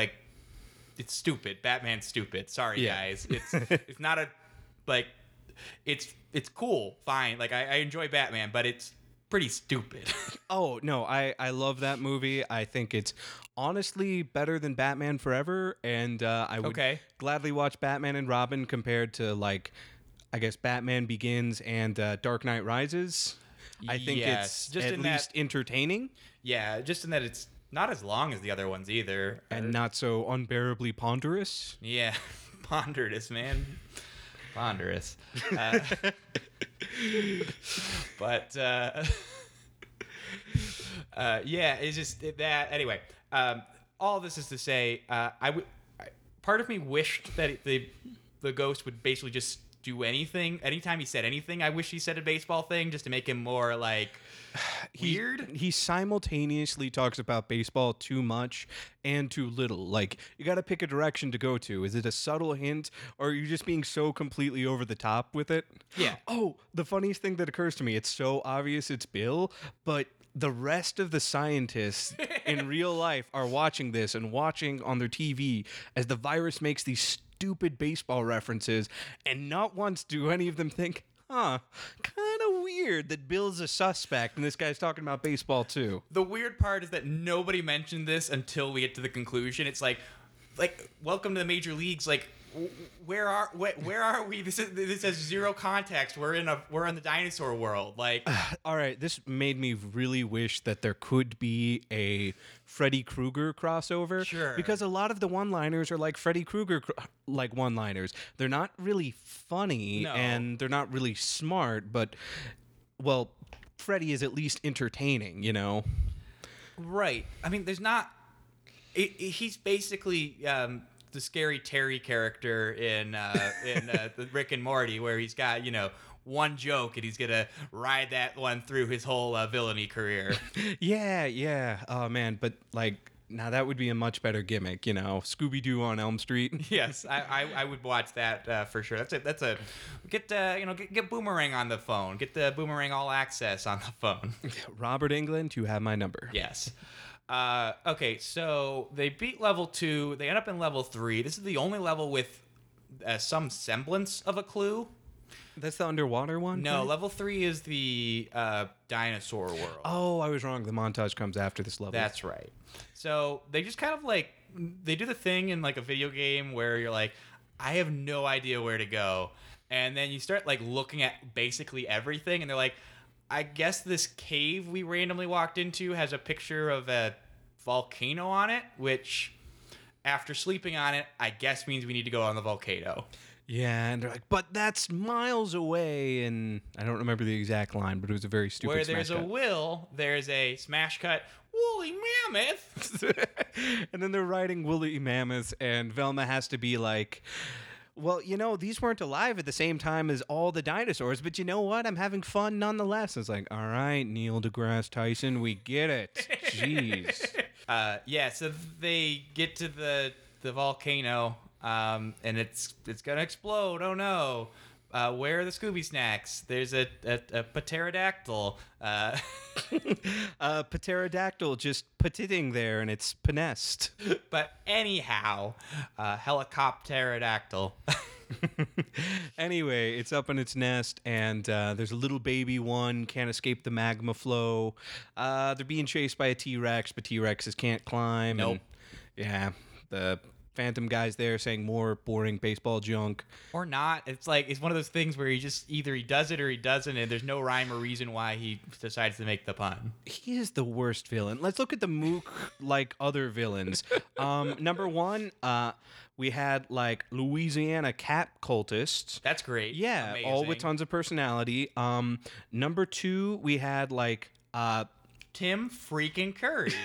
it's stupid. Batman's stupid. Sorry, guys. It's not a, like, it's cool, fine. Like, I enjoy Batman, but it's pretty stupid. Oh, no, I love that movie. I think it's honestly better than Batman Forever, and I would gladly watch Batman and Robin compared to, like, I guess Batman Begins and Dark Knight Rises. I think it's just at least entertaining. Yeah, just in that it's not as long as the other ones either. And not so unbearably ponderous. Yeah, ponderous, man. Ponderous. But yeah, it's just that. Anyway, all this is to say, part of me wished that the ghost would basically just do anything. Anytime he said anything, I wish he said a baseball thing just to make him more like weird. He simultaneously talks about baseball too much and too little. Like, you got to pick a direction to go to. Is it a subtle hint, or are you just being so completely over the top with it? Yeah. Oh, the funniest thing that occurs to me, it's so obvious it's Bill, but the rest of the scientists in real life are watching this and watching on their TV as the virus makes these stupid baseball references, and not once do any of them think, kind of weird that Bill's a suspect and this guy's talking about baseball too. The weird part is that nobody mentioned this until we get to the conclusion. It's like welcome to the major leagues. Like, where are we? This has zero context. We're in the dinosaur world. Like, all right, this made me really wish that there could be a Freddy Krueger crossover. Sure. Because a lot of the one-liners are like Freddy Krueger like one-liners. They're not really funny and they're not really smart, but well, Freddy is at least entertaining, you know. Right. I mean, there's not. He's basically the scary Terry character in the Rick and Morty, where he's got one joke and he's gonna ride that one through his whole villainy career. Yeah. Oh man, but like now that would be a much better gimmick, Scooby-Doo on Elm Street. Yes, I would watch that for sure. Get Boomerang on the phone. Get the Boomerang All Access on the phone. Robert Englund, you have my number. Yes. Okay, so they beat level 2. They end up in level 3. This is the only level with some semblance of a clue. That's the underwater one? No, right? level 3 is the dinosaur world. Oh, I was wrong. The montage comes after this level. That's right. So they just kind of like, they do the thing in like a video game where you're like, I have no idea where to go. And then you start like looking at basically everything and they're like, I guess this cave we randomly walked into has a picture of a volcano on it, which after sleeping on it, I guess means we need to go on the volcano. Yeah, and they're like, but that's miles away, and I don't remember the exact line, but it was a very stupid Where smash there's cut. a will, there's a smash cut, woolly mammoth. And then they're riding woolly mammoths, and Velma has to be like, well, these weren't alive at the same time as all the dinosaurs, but you know what? I'm having fun nonetheless. It's like, all right, Neil deGrasse Tyson, we get it. Jeez. So they get to the volcano, and it's gonna explode. Oh no! Where are the Scooby snacks? There's a pterodactyl. Pterodactyl just patitting there, and it's Pinest. But anyhow, helicopterodactyl. Anyway, it's up in its nest, and there's a little baby one, can't escape the magma flow. They're being chased by a T-Rex, but T-Rexes can't climb. Nope. And, yeah, the Phantom guy's there saying more boring baseball junk. Or not. It's like, it's one of those things where he just, either he does it or he doesn't, and there's no rhyme or reason why he decides to make the pun. He is the worst villain. Let's look at the Mook like other villains. Number 1, we had like Louisiana cat cultists. That's great. Yeah, amazing. all with tons of personality. Number 2, we had like Tim freaking Curry.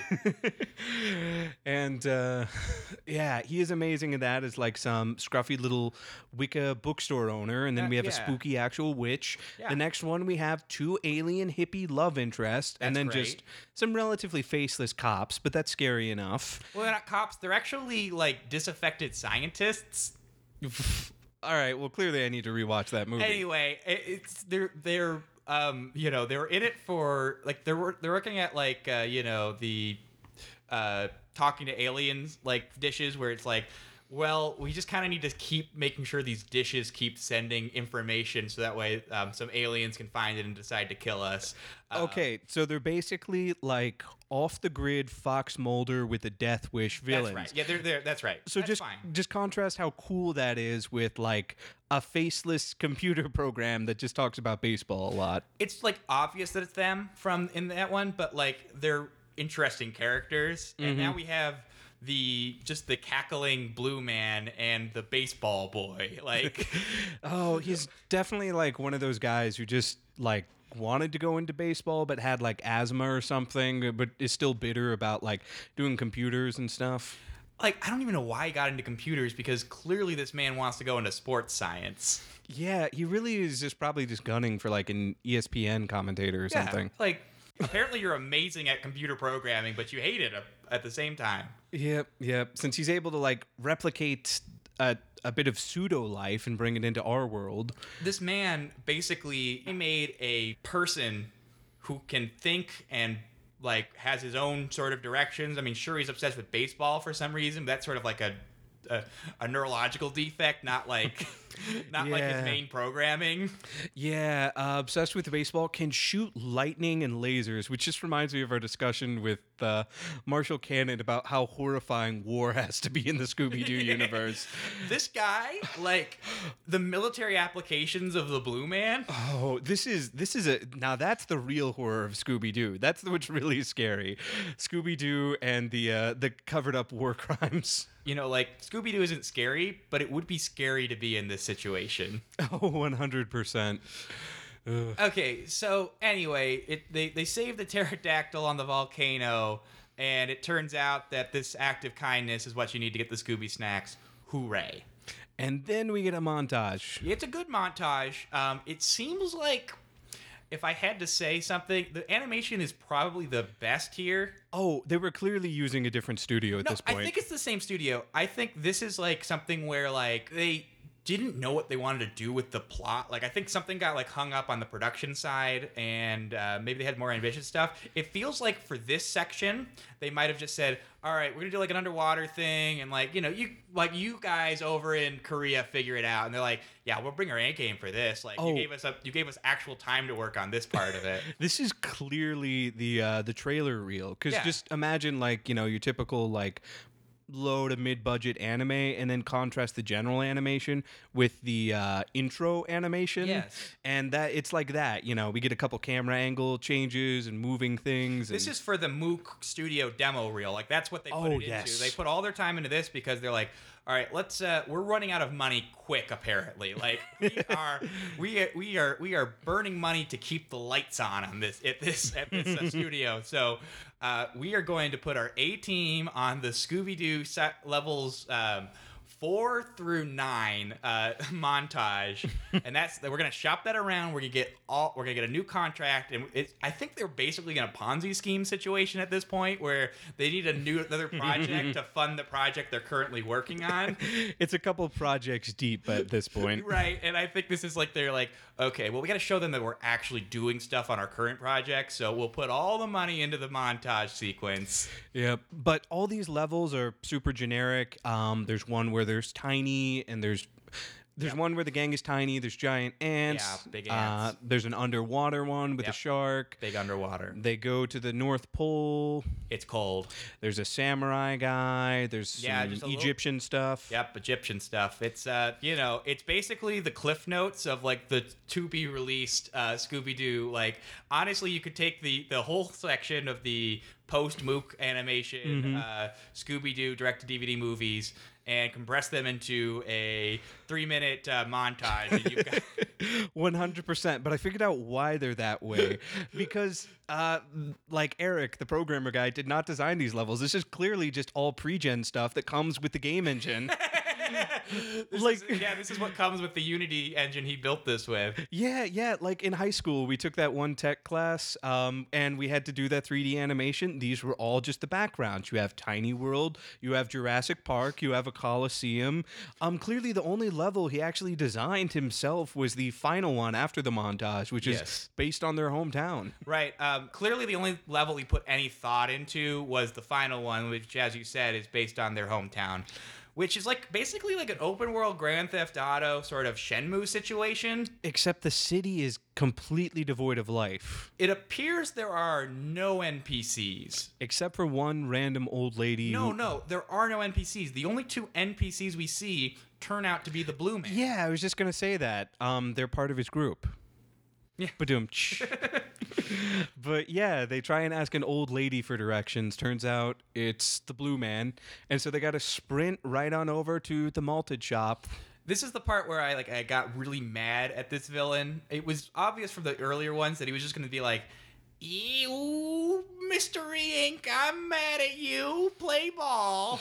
And yeah, he is amazing in that as like some scruffy little Wicca bookstore owner. And then we have a spooky actual witch. Yeah. The next one, we have 2 alien hippie love interests. And then great. just some relatively faceless cops, but that's scary enough. Well, they're not cops. They're actually like disaffected scientists. All right, well, clearly I need to rewatch that movie. Anyway, they're they were in it for like they're working at like the talking to aliens like dishes where it's like, well, we just kind of need to keep making sure these dishes keep sending information so that way some aliens can find it and decide to kill us. Okay, so they're basically like off the grid Fox Mulder with a Death Wish villains. That's right. Yeah, they're that's right. So that's just contrast how cool that is with like a faceless computer program that just talks about baseball a lot. It's like obvious that it's them from in that one, but like they're interesting characters. And now we have the cackling blue man and the baseball boy. Like oh, he's definitely like one of those guys who just like wanted to go into baseball but had like asthma or something, but is still bitter about like doing computers and stuff. Like, I don't even know why he got into computers because clearly this man wants to go into sports science. Yeah, he really is just probably just gunning for like an ESPN commentator or something. Like, apparently you're amazing at computer programming, but you hate it at the same time. Yep. Since he's able to like replicate a bit of pseudo life and bring it into our world. This man basically made a person who can think and like has his own sort of directions. I mean, sure, he's obsessed with baseball for some reason, but that's sort of like a neurological defect, not like like his main programming. Yeah, obsessed with baseball, can shoot lightning and lasers, which just reminds me of our discussion with Marshall Cannon about how horrifying war has to be in the Scooby-Doo universe. This guy, like, the military applications of the Blue Man. Oh, this is now that's the real horror of Scooby-Doo. That's what's really scary. Scooby-Doo and the covered up war crimes. You know, like, Scooby-Doo isn't scary, but it would be scary to be in this situation. Oh, 100%. Okay, so anyway, they save the pterodactyl on the volcano, and it turns out that this act of kindness is what you need to get the Scooby snacks. Hooray. And then we get a montage. It's a good montage. It seems like, if I had to say something, the animation is probably the best here. Oh, they were clearly using a different studio at this point. I think it's the same studio. I think this is like something where like they didn't know what they wanted to do with the plot. Like, I think something got like hung up on the production side, and maybe they had more ambitious stuff. It feels like for this section, they might have just said, all right, we're gonna do like an underwater thing, and like, you know, you guys over in Korea figure it out. And they're like, yeah, we'll bring our A game for this. Like, you gave us actual time to work on this part of it. This is clearly the trailer reel, because just imagine like, you know, your typical like low to mid-budget anime, and then contrast the general animation with the intro animation. Yes. And that it's like that, you know, we get a couple camera angle changes and moving things. This is for the Mook Studio demo reel. Like, that's what they put it into. They put all their time into this because they're like, all right, let's we're running out of money quick, apparently. Like, we are burning money to keep the lights on this at this studio. So we are going to put our A team on the Scooby-Doo set levels 4 through 9 montage, and we're gonna shop that around. We're gonna get a new contract, and I think they're basically in a Ponzi scheme situation at this point, where they need another project to fund the project they're currently working on. It's a couple projects deep at this point, right? And I think this is like they're like, okay, well, we got to show them that we're actually doing stuff on our current project, so we'll put all the money into the montage sequence. Yeah, but all these levels are super generic. There's one where there's tiny, and there's one where the gang is tiny. There's giant ants. Yeah, big ants. There's an underwater one with a shark. Big underwater. They go to the North Pole. It's cold. There's a samurai guy. There's some Egyptian stuff. Yep, Egyptian stuff. It's you know, it's basically the cliff notes of like the to be released Scooby-Doo. Like, honestly, you could take the whole section of the post Mook animation Scooby-Doo direct to DVD movies and compress them into a 3-minute montage. And you've got 100%. But I figured out why they're that way. Because, like Eric, the programmer guy, did not design these levels. This is clearly just all pre-gen stuff that comes with the game engine. This is what comes with the Unity engine he built this with. Yeah. Like in high school, we took that one tech class, and we had to do that 3D animation. These were all just the backgrounds. You have Tiny World, you have Jurassic Park, you have a Coliseum. Clearly, the only level he actually designed himself was the final one after the montage, which is based on their hometown. Right. Clearly, the only level he put any thought into was the final one, which, as you said, is based on their hometown. Which is like basically like an open world Grand Theft Auto sort of Shenmue situation. Except the city is completely devoid of life. It appears there are no NPCs. Except for one random old lady. No, there are no NPCs. The only 2 NPCs we see turn out to be the Blue Man. Yeah, I was just going to say that. They're part of his group. Yeah. But yeah, they try and ask an old lady for directions. Turns out it's the Blue Man. And so they got to sprint right on over to the malted shop. This is the part where I got really mad at this villain. It was obvious from the earlier ones that he was just going to be like, "Ew, Mystery Inc., I'm mad at you. Play ball."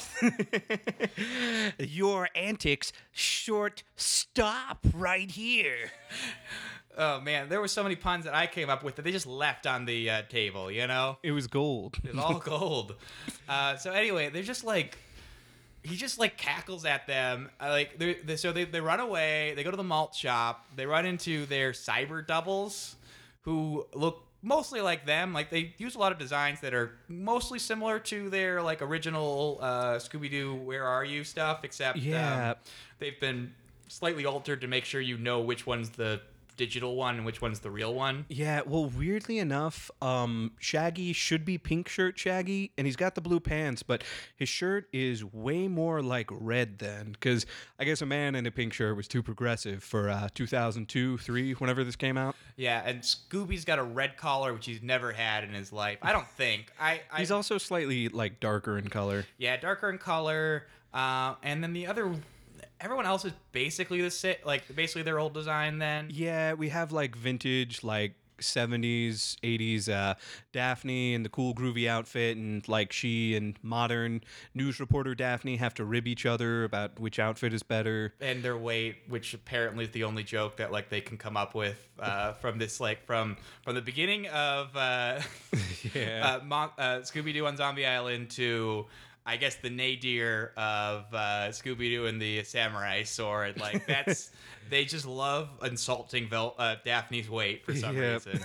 Your antics stop right here. Oh, man, there were so many puns that I came up with that they just left on the table, you know? It was gold. It was all gold. So anyway, they're just like... He just like cackles at them. They run away. They go to the malt shop. They run into their cyber doubles who look mostly like them. Like, they use a lot of designs that are mostly similar to their like original Scooby-Doo Where Are You stuff, except they've been slightly altered to make sure you know which one's the digital one and which one's the real one. Yeah, well, weirdly enough, Shaggy should be pink shirt Shaggy, and he's got the blue pants, but his shirt is way more like red then, because I guess a man in a pink shirt was too progressive for 2002, 3, whenever this came out. Yeah, and Scooby's got a red collar, which he's never had in his life. I don't think. He's also slightly like darker in color. Yeah, darker in color, and then the other. Everyone else is basically the same, like basically their old design. Then yeah, we have like vintage, like 70s, 80s Daphne in the cool groovy outfit, and like she and modern news reporter Daphne have to rib each other about which outfit is better. And their weight, which apparently is the only joke that like they can come up with from this, like from the beginning of Scooby-Doo on Zombie Island to I guess the nadir of Scooby-Doo and the Samurai Sword. Like that's they just love insulting Daphne's weight for some reason.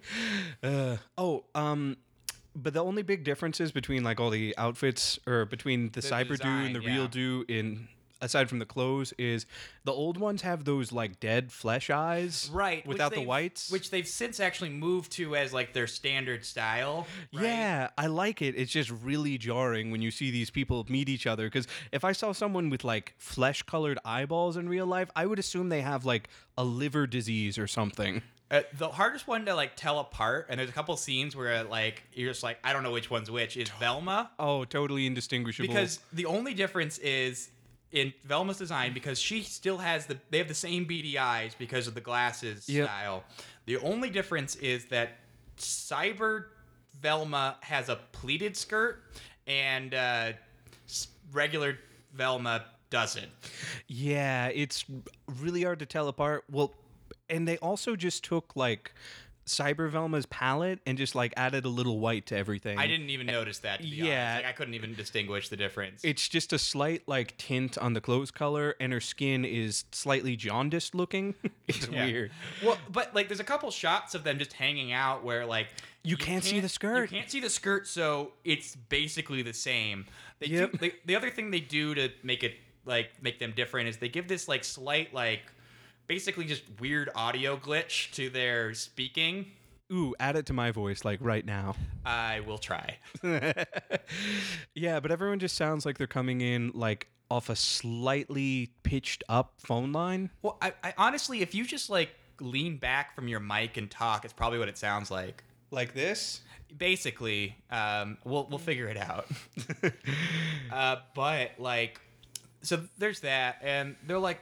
But the only big differences between like all the outfits, or between the Cyber design, Doo and the real Doo, aside from the clothes, is the old ones have those like dead flesh eyes, right, without the whites, which they've since actually moved to as like their standard style. Right? Yeah, I like it. It's just really jarring when you see these people meet each other, because if I saw someone with like flesh colored eyeballs in real life, I would assume they have like a liver disease or something. The hardest one to like tell apart, and there's a couple scenes where like you're just like, I don't know which one's which, is Velma. Oh, totally indistinguishable. Because the only difference is in Velma's design, because she still has they have the same beady eyes because of the glasses style. The only difference is that Cyber Velma has a pleated skirt and regular Velma doesn't. Yeah, it's really hard to tell apart. Well, and they also just took like Cyber Velma's palette and just like added a little white to everything. I didn't even notice that, to be honest. Like, I couldn't even distinguish the difference. It's just a slight like tint on the clothes color, and her skin is slightly jaundiced looking. It's weird. Well, but like there's a couple shots of them just hanging out where like you can't see the skirt. You can't see the skirt, so it's basically the same. The other thing they do to make it like make them different is they give this like slight like basically just weird audio glitch to their speaking. Ooh, add it to my voice like right now. I will try. Yeah, but everyone just sounds like they're coming in like off a slightly pitched up phone line. Well, I honestly, if you just like lean back from your mic and talk, it's probably what it sounds like. Like this? Basically, we'll figure it out. But like, so there's that, and they're like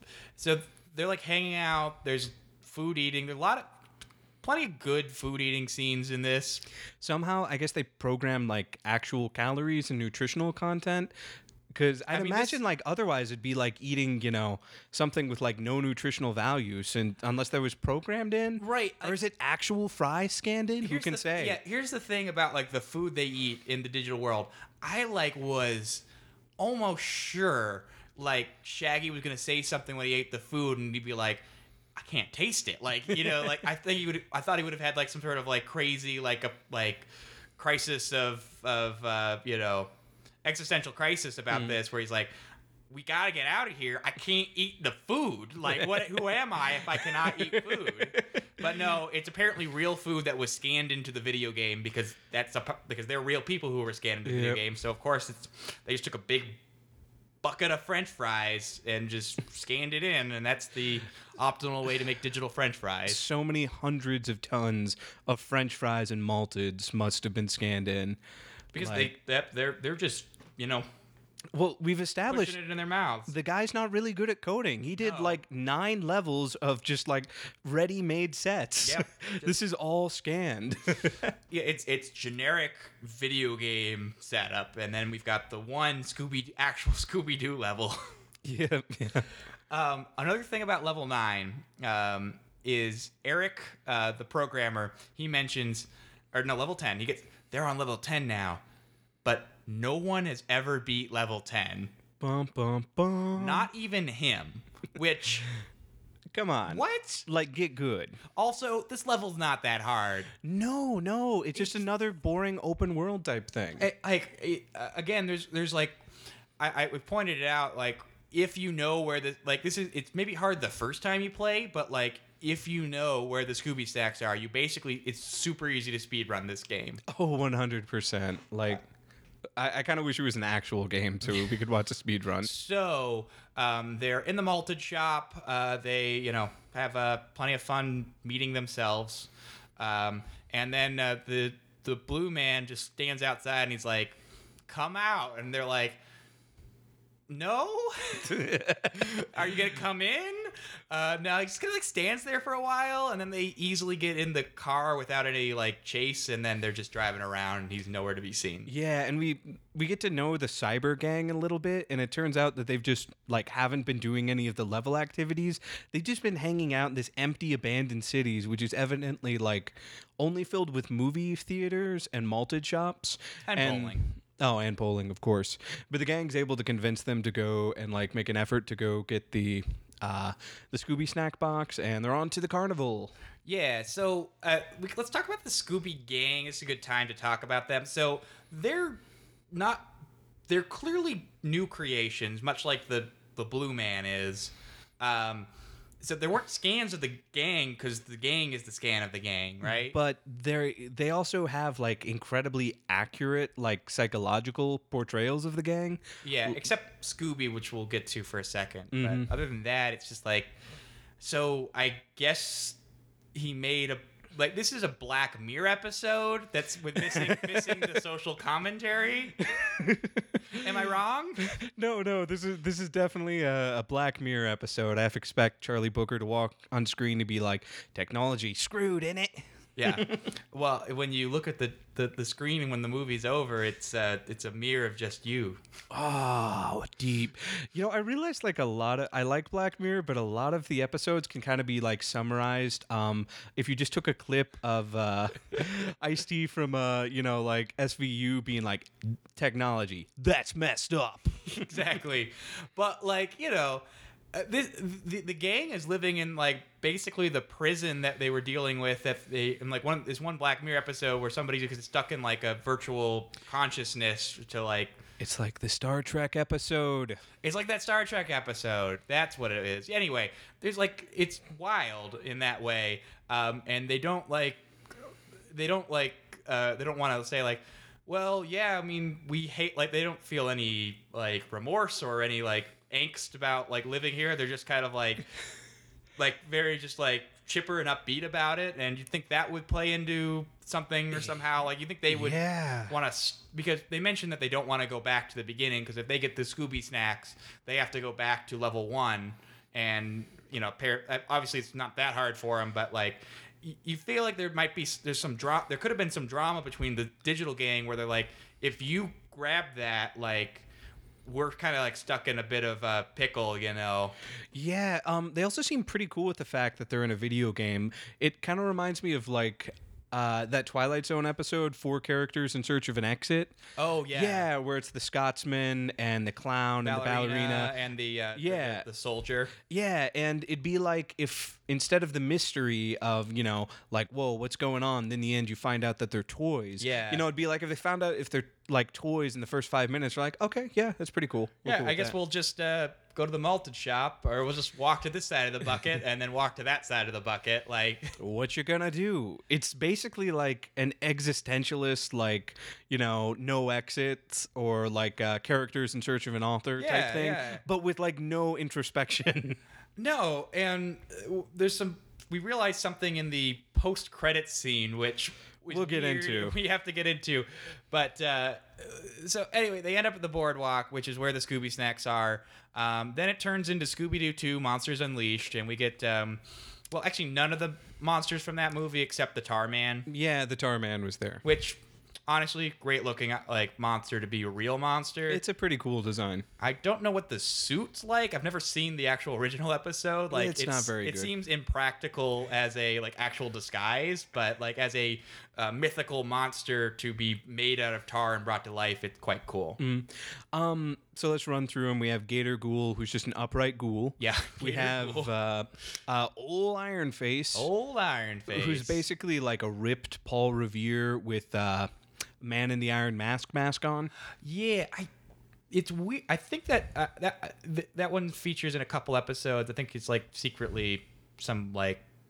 hanging out. There's food eating. There's plenty of good food eating scenes in this. Somehow, I guess they program like actual calories and nutritional content. Because I'd imagine like otherwise it'd be like eating, you know, something with like no nutritional values, and unless that was programmed in, right? Or is it actual fry scanned in? Who can say? Yeah, here's the thing about like the food they eat in the digital world. I like was almost sure like Shaggy was gonna say something when he ate the food, and he'd be like, I can't taste it. Like, you know, like I thought he would have had like some sort of like crazy like a crisis of you know, existential crisis about this, where he's like, we gotta get out of here. I can't eat the food. Like, who am I if I cannot eat food? But no, it's apparently real food that was scanned into the video game, because because they're real people who were scanned into the video game. So of course they just took a big bucket of French fries and just scanned it in, and that's the optimal way to make digital French fries. So many hundreds of tons of French fries and malteds must have been scanned in, because they're just, you know, well, we've established pushing it in their mouths. The guy's not really good at coding. He did like 9 levels of just like ready-made sets. Yep. This is all scanned. Yeah, it's generic video game setup, and then we've got the one actual Scooby-Doo level. Yeah. Another thing about level 9 is Eric, the programmer. He mentions, level 10. They're on level 10 now, but no one has ever beat level 10. Bum, bum, bum. Not even him, which... Come on. What? Like, get good. Also, this level's not that hard. No. It's just another boring open world type thing. Again, there's like... I pointed it out, like, if you know where it's maybe hard the first time you play, but like, if you know where the Scooby Snacks are, it's super easy to speedrun this game. Oh, 100%. Like, I kind of wish it was an actual game, too. We could watch a speed run. So, they're in the malted shop. They, have plenty of fun meeting themselves. And then the blue man just stands outside and he's like, come out. And they're like, no? Are you going to come in? No, he just kind of stands there for a while, and then they easily get in the car without any chase, and then they're just driving around and he's nowhere to be seen. Yeah, and we get to know the cyber gang a little bit, and it turns out that they've just haven't been doing any of the level activities. They've just been hanging out in this empty abandoned cities, which is evidently only filled with movie theaters and malted shops and bowling. Oh, and bowling, of course. But the gang's able to convince them to go and make an effort to go get the Scooby snack box, and they're on to the carnival. Yeah, so let's talk about the Scooby gang. It's a good time to talk about them. So they're clearly new creations, much like the Blue Man is. So there weren't scans of the gang because the gang is the scan of the gang, right? But they also have incredibly accurate psychological portrayals of the gang. Yeah, except Scooby, which we'll get to for a second. Mm-hmm. But other than that, it's just so I guess he made this is a Black Mirror episode that's with missing the social commentary. Am I wrong? No. This is definitely a Black Mirror episode. I have to expect Charlie Booker to walk on screen to be like, technology screwed in it. Yeah. Well, when you look at the screen and when the movie's over, it's a mirror of just you. Oh, deep. I realized I like Black Mirror, but a lot of the episodes can kind of be summarized. If you just took a clip of Ice-T from SVU being like, technology, that's messed up. Exactly. But the gang is living in basically the prison that they were dealing with. There's one Black Mirror episode where somebody's stuck in a virtual consciousness to It's like the Star Trek episode. It's like that Star Trek episode. That's what it is. Anyway, there's it's wild in that way, and they don't want to say well, yeah, I mean, we hate they don't feel any remorse or any angst about living here. They're just kind of very just chipper and upbeat about it, and you think that would play into something or somehow you think they would want to, because they mentioned that they don't want to go back to the beginning, because if they get the Scooby snacks they have to go back to level 1, and obviously it's not that hard for them, but you feel there could have been some drama between the digital gang where they're if you grab that we're kind of stuck in a bit of a pickle, Yeah, they also seem pretty cool with the fact that they're in a video game. It kind of reminds me of that Twilight Zone episode, 4 characters in search of an exit. Oh yeah, yeah, where it's the Scotsman and the clown and the ballerina and the soldier. Yeah, and it'd be if instead of the mystery of whoa, what's going on, then in the end you find out that they're toys. Yeah, it'd be if they found out if they're toys in the first 5 minutes, we're okay, yeah, that's pretty cool. I guess we'll just go to the malted shop, or we'll just walk to this side of the bucket and then walk to that side of the bucket. What you gonna do? It's basically an existentialist, no exits, or characters in search of an author type thing, but with no introspection. No, and we realized something in the post-credits scene, which we'll get into. We have to get into. But so anyway, they end up at the boardwalk, which is where the Scooby snacks are. Then it turns into Scooby-Doo 2 Monsters Unleashed, and we get actually none of the monsters from that movie except the Tar Man. Yeah, the Tar Man was there. Which, honestly, great looking monster to be a real monster. It's a pretty cool design. I don't know what the suit's like. I've never seen the actual original episode. It's not very good. It seems impractical as a actual disguise, but as a mythical monster to be made out of tar and brought to life, it's quite cool. So let's run through them. We have Gator Ghoul, who's just an upright ghoul. Yeah. We have Old Iron Face. Old Iron Face. Who's basically a ripped Paul Revere with Man in the Iron Mask on. Yeah, it's weird. I think that one features in a couple episodes. I think it's secretly some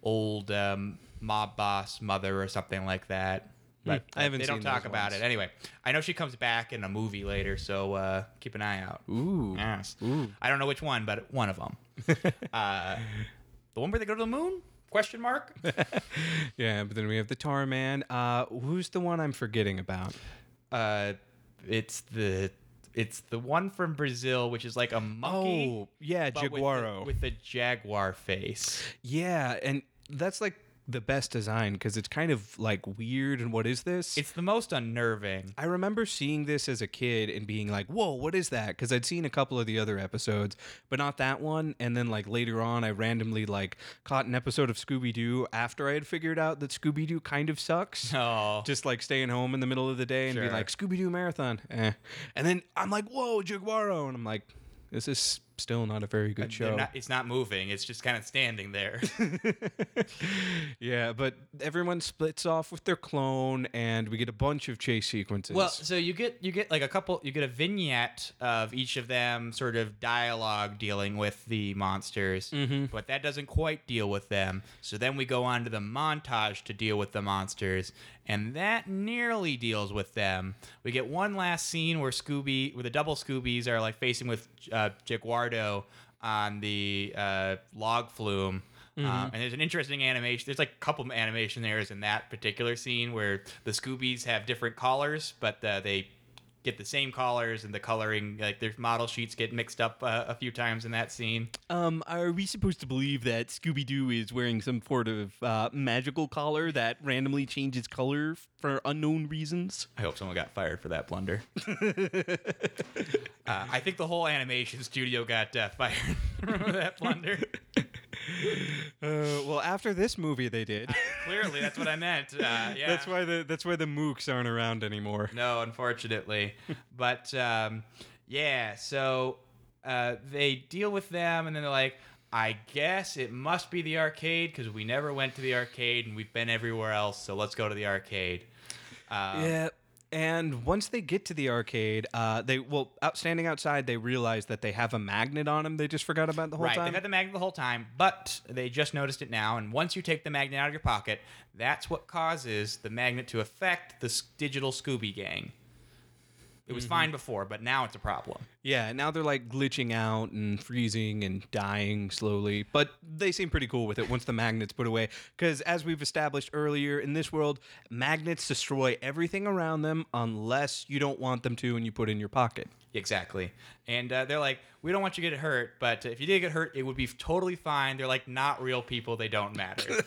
old mob boss mother or something like that. But I haven't they don't seen talk those about ones. it. Anyway, I know she comes back in a movie later, so keep an eye out. Ooh. Yes. Ooh. I don't know which one, but one of them. The one where they go to the moon? Question mark? Yeah, but then we have the Tar Man. Who's the one I'm forgetting about? It's the one from Brazil, which is like a monkey. Oh, yeah, but Jaguaro. with the jaguar face. Yeah, and that's like the best design because it's kind of like weird. And what is this? It's the most unnerving. I remember seeing this as a kid and being like, whoa, what is that? Because I'd seen a couple of the other episodes, but not that one. And then like later on, I randomly like caught an episode of Scooby-Doo after I had figured out that Scooby-Doo kind of sucks. Oh. Just like staying home in the middle of the day and be Sure. like, Scooby-Doo marathon. And then I'm like, whoa, Jaguaro. And I'm like, this is still not a very good show. It's not moving. It's just kind of standing there. Yeah, but everyone splits off with their clone, and we get a bunch of chase sequences. Well, so you get like you get a vignette of each of them sort of dialogue dealing with the monsters, but that doesn't quite deal with them. So then we go on to the montage to deal with the monsters, and that nearly deals with them. We get one last scene where the double Scoobies are like facing with Jaguardo on the log flume. And there's an interesting animation. There's like a couple of animation errors in that particular scene where the Scoobies have different collars, but they get the same collars, and the coloring, like their model sheets get mixed up a few times in that scene. Are we supposed to believe that Scooby-Doo is wearing some sort of magical collar that randomly changes color for unknown reasons? I hope someone got fired for that blunder. I think the whole animation studio got fired for that blunder. Well, after this movie, they did. Clearly, that's what I meant. Yeah. That's why the mooks aren't around anymore. No, unfortunately. But yeah, so they deal with them, and then they're like, I guess it must be the arcade because we never went to the arcade and we've been everywhere else, so let's go to the arcade. Yeah. And once they get to the arcade, standing outside, they realize that they have a magnet on them they just forgot about the whole Right, time. they've had the magnet the whole time, but they just noticed it now. And once you take the magnet out of your pocket, that's what causes the magnet to affect the digital Scooby Gang. It was fine before, but now it's a problem. Yeah, now they're like glitching out and freezing and dying slowly, but they seem pretty cool with it once the magnet's put away. Because as we've established earlier, in this world, magnets destroy everything around them unless you don't want them to and you put it in your pocket. Exactly. And they're like, we don't want you to get hurt, but if you did get hurt, it would be totally fine. They're like, not real people. They don't matter.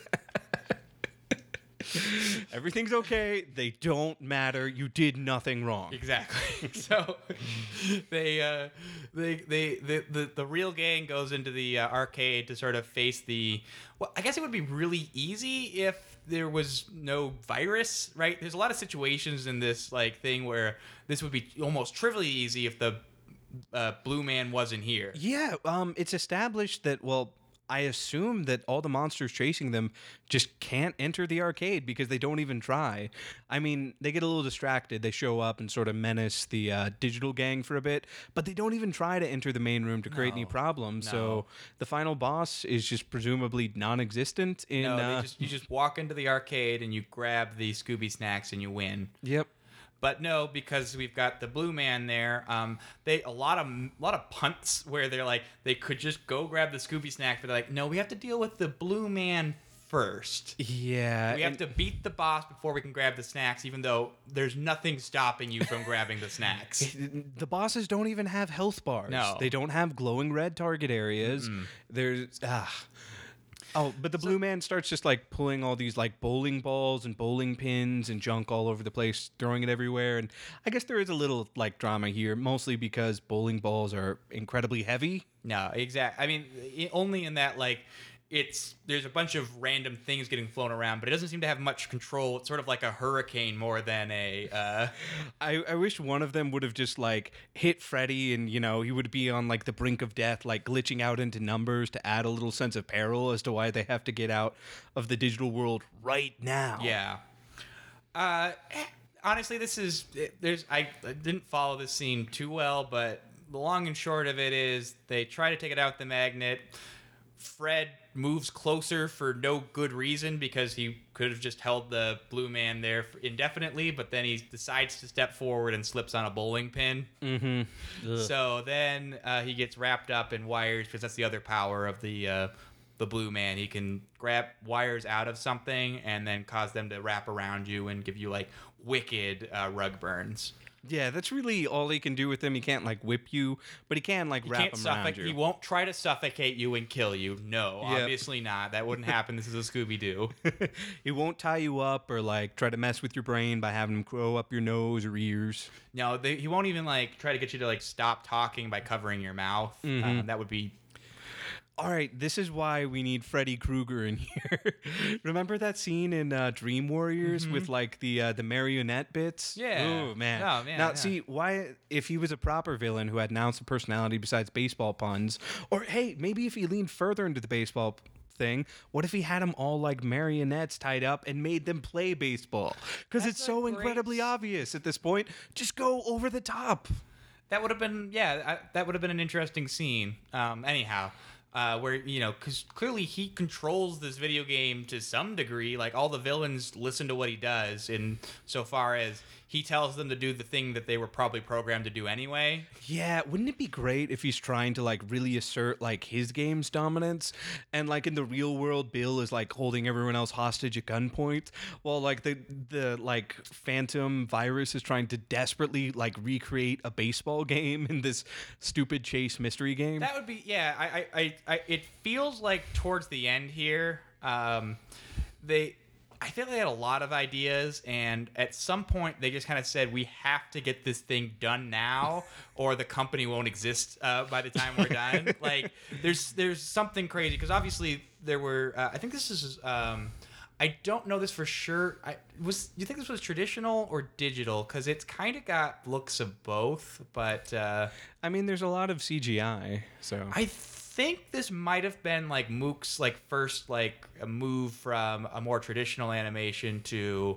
Everything's okay. They don't matter. You did nothing wrong. Exactly. So the real gang goes into the arcade to sort of face well, I guess it would be really easy if there was no virus, right? There's a lot of situations in this like thing where this would be almost trivially easy if the Blue Man wasn't here. Yeah, it's established that, well, I assume that all the monsters chasing them just can't enter the arcade because they don't even try. I mean, they get a little distracted. They show up and sort of menace the digital gang for a bit, but they don't even try to enter the main room to create any problems. No. So the final boss is just presumably non-existent. You just walk into the arcade and you grab the Scooby snacks and you win. Yep. But no, because we've got the Blue Man there. A lot of punts where they're like they could just go grab the Scooby snack, but they're like, no, we have to deal with the Blue Man first. Yeah. We have to beat the boss before we can grab the snacks, even though there's nothing stopping you from grabbing the snacks. The bosses don't even have health bars. No. They don't have glowing red target areas. There's Oh, but the Blue Man starts just like pulling all these like bowling balls and bowling pins and junk all over the place, throwing it everywhere. And I guess there is a little like drama here, mostly because bowling balls are incredibly heavy. No, exactly. I mean, only in that like there's a bunch of random things getting flown around, but it doesn't seem to have much control. It's sort of like a hurricane more than a. I wish one of them would have just like hit Freddy, and he would be on like the brink of death, like glitching out into numbers to add a little sense of peril as to why they have to get out of the digital world right now. Yeah. Honestly, I didn't follow this scene too well, but the long and short of it is they try to take it out with the magnet. Fred moves closer for no good reason because he could have just held the blue man there indefinitely, but then he decides to step forward and slips on a bowling pin. Mm-hmm. So then he gets wrapped up in wires because that's the other power of the blue man. He can grab wires out of something and then cause them to wrap around you and give you like wicked rug burns. Yeah, that's really all he can do with them. He can't like whip you, but he can like wrap them around you. He won't try to suffocate you and kill you. No, obviously not. That wouldn't happen. This is a Scooby-Doo. He won't tie you up or like try to mess with your brain by having him grow up your nose or ears. No, he won't even like try to get you to like stop talking by covering your mouth. That would be. All right, this is why we need Freddy Krueger in here. Remember that scene in Dream Warriors with like the marionette bits? Yeah. Oh man. Oh, man, Now yeah. see why if he was a proper villain who had an ounce of personality besides baseball puns, or hey, maybe if he leaned further into the baseball thing, what if he had them all like marionettes tied up and made them play baseball? Because it's so incredibly obvious at this point. Just go over the top. That would have been that would have been an interesting scene. Anyhow. Where, you know, because clearly he controls this video game to some degree. Like, all the villains listen to what he does, in so far as he tells them to do the thing that they were probably programmed to do anyway. Yeah, wouldn't it be great if he's trying to like really assert like his game's dominance, and like in the real world, Bill is like holding everyone else hostage at gunpoint, while like the like Phantom virus is trying to desperately like recreate a baseball game in this stupid chase mystery game. That would be, yeah. I it feels like towards the end here, I feel they had a lot of ideas, and at some point they just kind of said, we have to get this thing done now, or the company won't exist by the time we're done. Like, there's something crazy, because obviously there were, I think this is, I don't know this for sure. Do you think this was traditional or digital? Because it's kind of got looks of both, but... I mean, there's a lot of CGI, so... I think this might have been like Mook's like first like a move from a more traditional animation to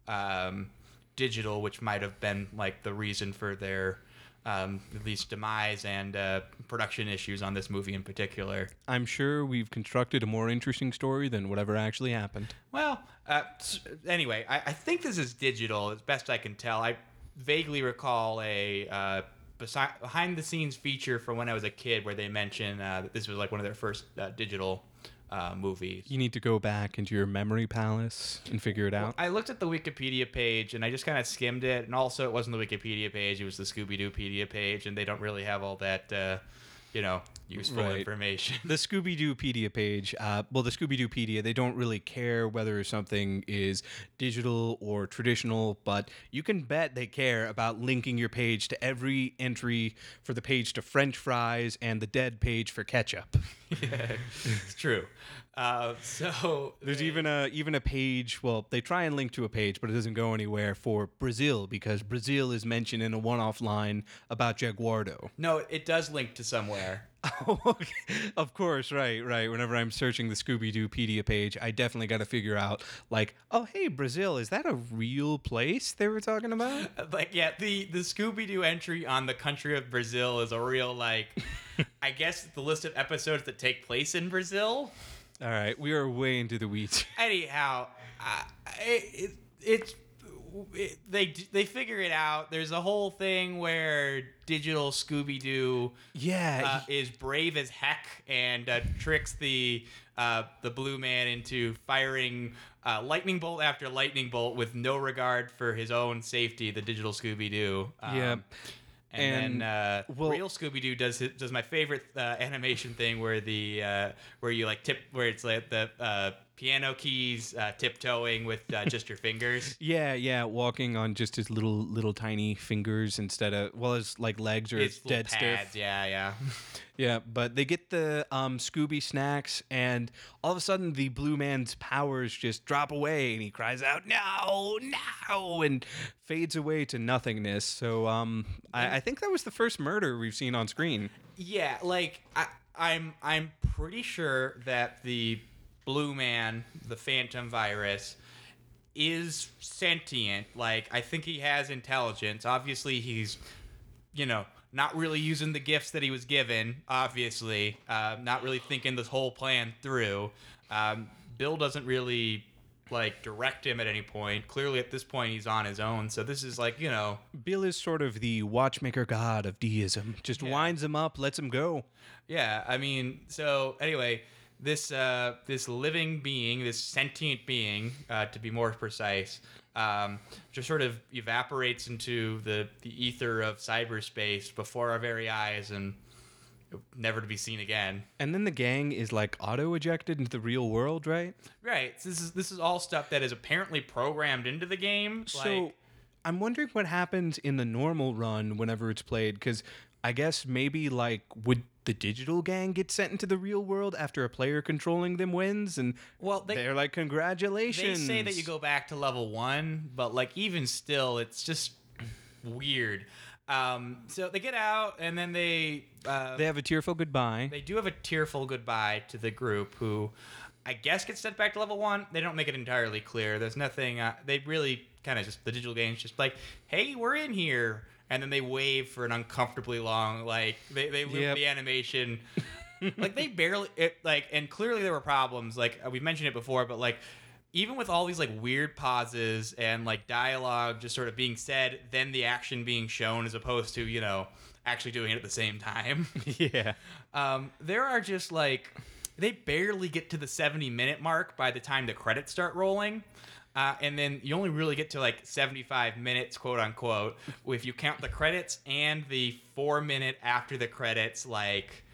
digital, which might have been like the reason for their at least demise and production issues on this movie in particular. I'm sure we've constructed a more interesting story than whatever actually happened. Well, anyway, I think this is digital as best I can tell. I vaguely recall a behind the scenes feature from when I was a kid where they mentioned that this was like one of their first digital movies. You need to go back into your memory palace and figure it out. I looked at the Wikipedia page and I just kind of skimmed it, and also it wasn't the Wikipedia page, it was the Scooby-Doopedia page, and they don't really have all that useful information. The Scooby-Doopedia page, the Scooby-Doopedia, they don't really care whether something is digital or traditional, but you can bet they care about linking your page to every entry for the page to French fries and the dead page for ketchup. Yeah, it's true. So there's even a page. Well, they try and link to a page, but it doesn't go anywhere for Brazil, because Brazil is mentioned in a one-off line about Jaguardo. No, it does link to somewhere. Oh, okay. Of course, right. Whenever I'm searching the Scooby-Doopedia page, I definitely got to figure out, like, oh, hey, Brazil, is that a real place they were talking about? Like, yeah, the Scooby-Doo entry on the country of Brazil is a real, like, I guess the list of episodes that take place in Brazil. All right, we are way into the weeds. Anyhow, they figure it out. There's a whole thing where digital Scooby-Doo is brave as heck and tricks the blue man into firing lightning bolt after lightning bolt with no regard for his own safety, the digital Scooby-Doo. And then real Scooby-Doo does my favorite animation thing where you like where it's like the piano keys tiptoeing with just your fingers. Yeah, walking on just his little tiny fingers instead of his like legs are dead stiff. Yeah. Yeah, but they get the Scooby snacks, and all of a sudden the blue man's powers just drop away, and he cries out, "No!" and fades away to nothingness. So I think that was the first murder we've seen on screen. Yeah, like I'm pretty sure that the blue man, the Phantom virus, is sentient. Like, I think he has intelligence. Obviously, he's, not really using the gifts that he was given, obviously, not really thinking this whole plan through. Bill doesn't really like direct him at any point. Clearly at this point he's on his own. So this is like, Bill is sort of the watchmaker god of deism. Just winds him up, lets him go. Yeah, I mean, so anyway, this living being, this sentient being, to be more precise, just sort of evaporates into the ether of cyberspace before our very eyes and never to be seen again. And then the gang is like auto-ejected into the real world, right? Right. So this is all stuff that is apparently programmed into the game. So I'm wondering what happens in the normal run whenever it's played, because I guess maybe like would the digital gang get sent into the real world after a player controlling them wins? And they're like, congratulations. They say that you go back to level 1, but like even still, it's just weird. So they get out and then they have a tearful goodbye. They do have a tearful goodbye to the group, who I guess gets sent back to level 1. They don't make it entirely clear. There's nothing. They really kind of just, the digital game's just like, hey, we're in here. And then they wave for an uncomfortably long, like they loop the animation. Like they barely, and clearly there were problems. Like we've mentioned it before, but like even with all these like weird pauses and like dialogue just sort of being said, then the action being shown as opposed to, actually doing it at the same time. Yeah. There are just like, they barely get to the 70-minute mark by the time the credits start rolling. And then you only really get to like 75 minutes, quote unquote, if you count the credits and the 4-minute after the credits, like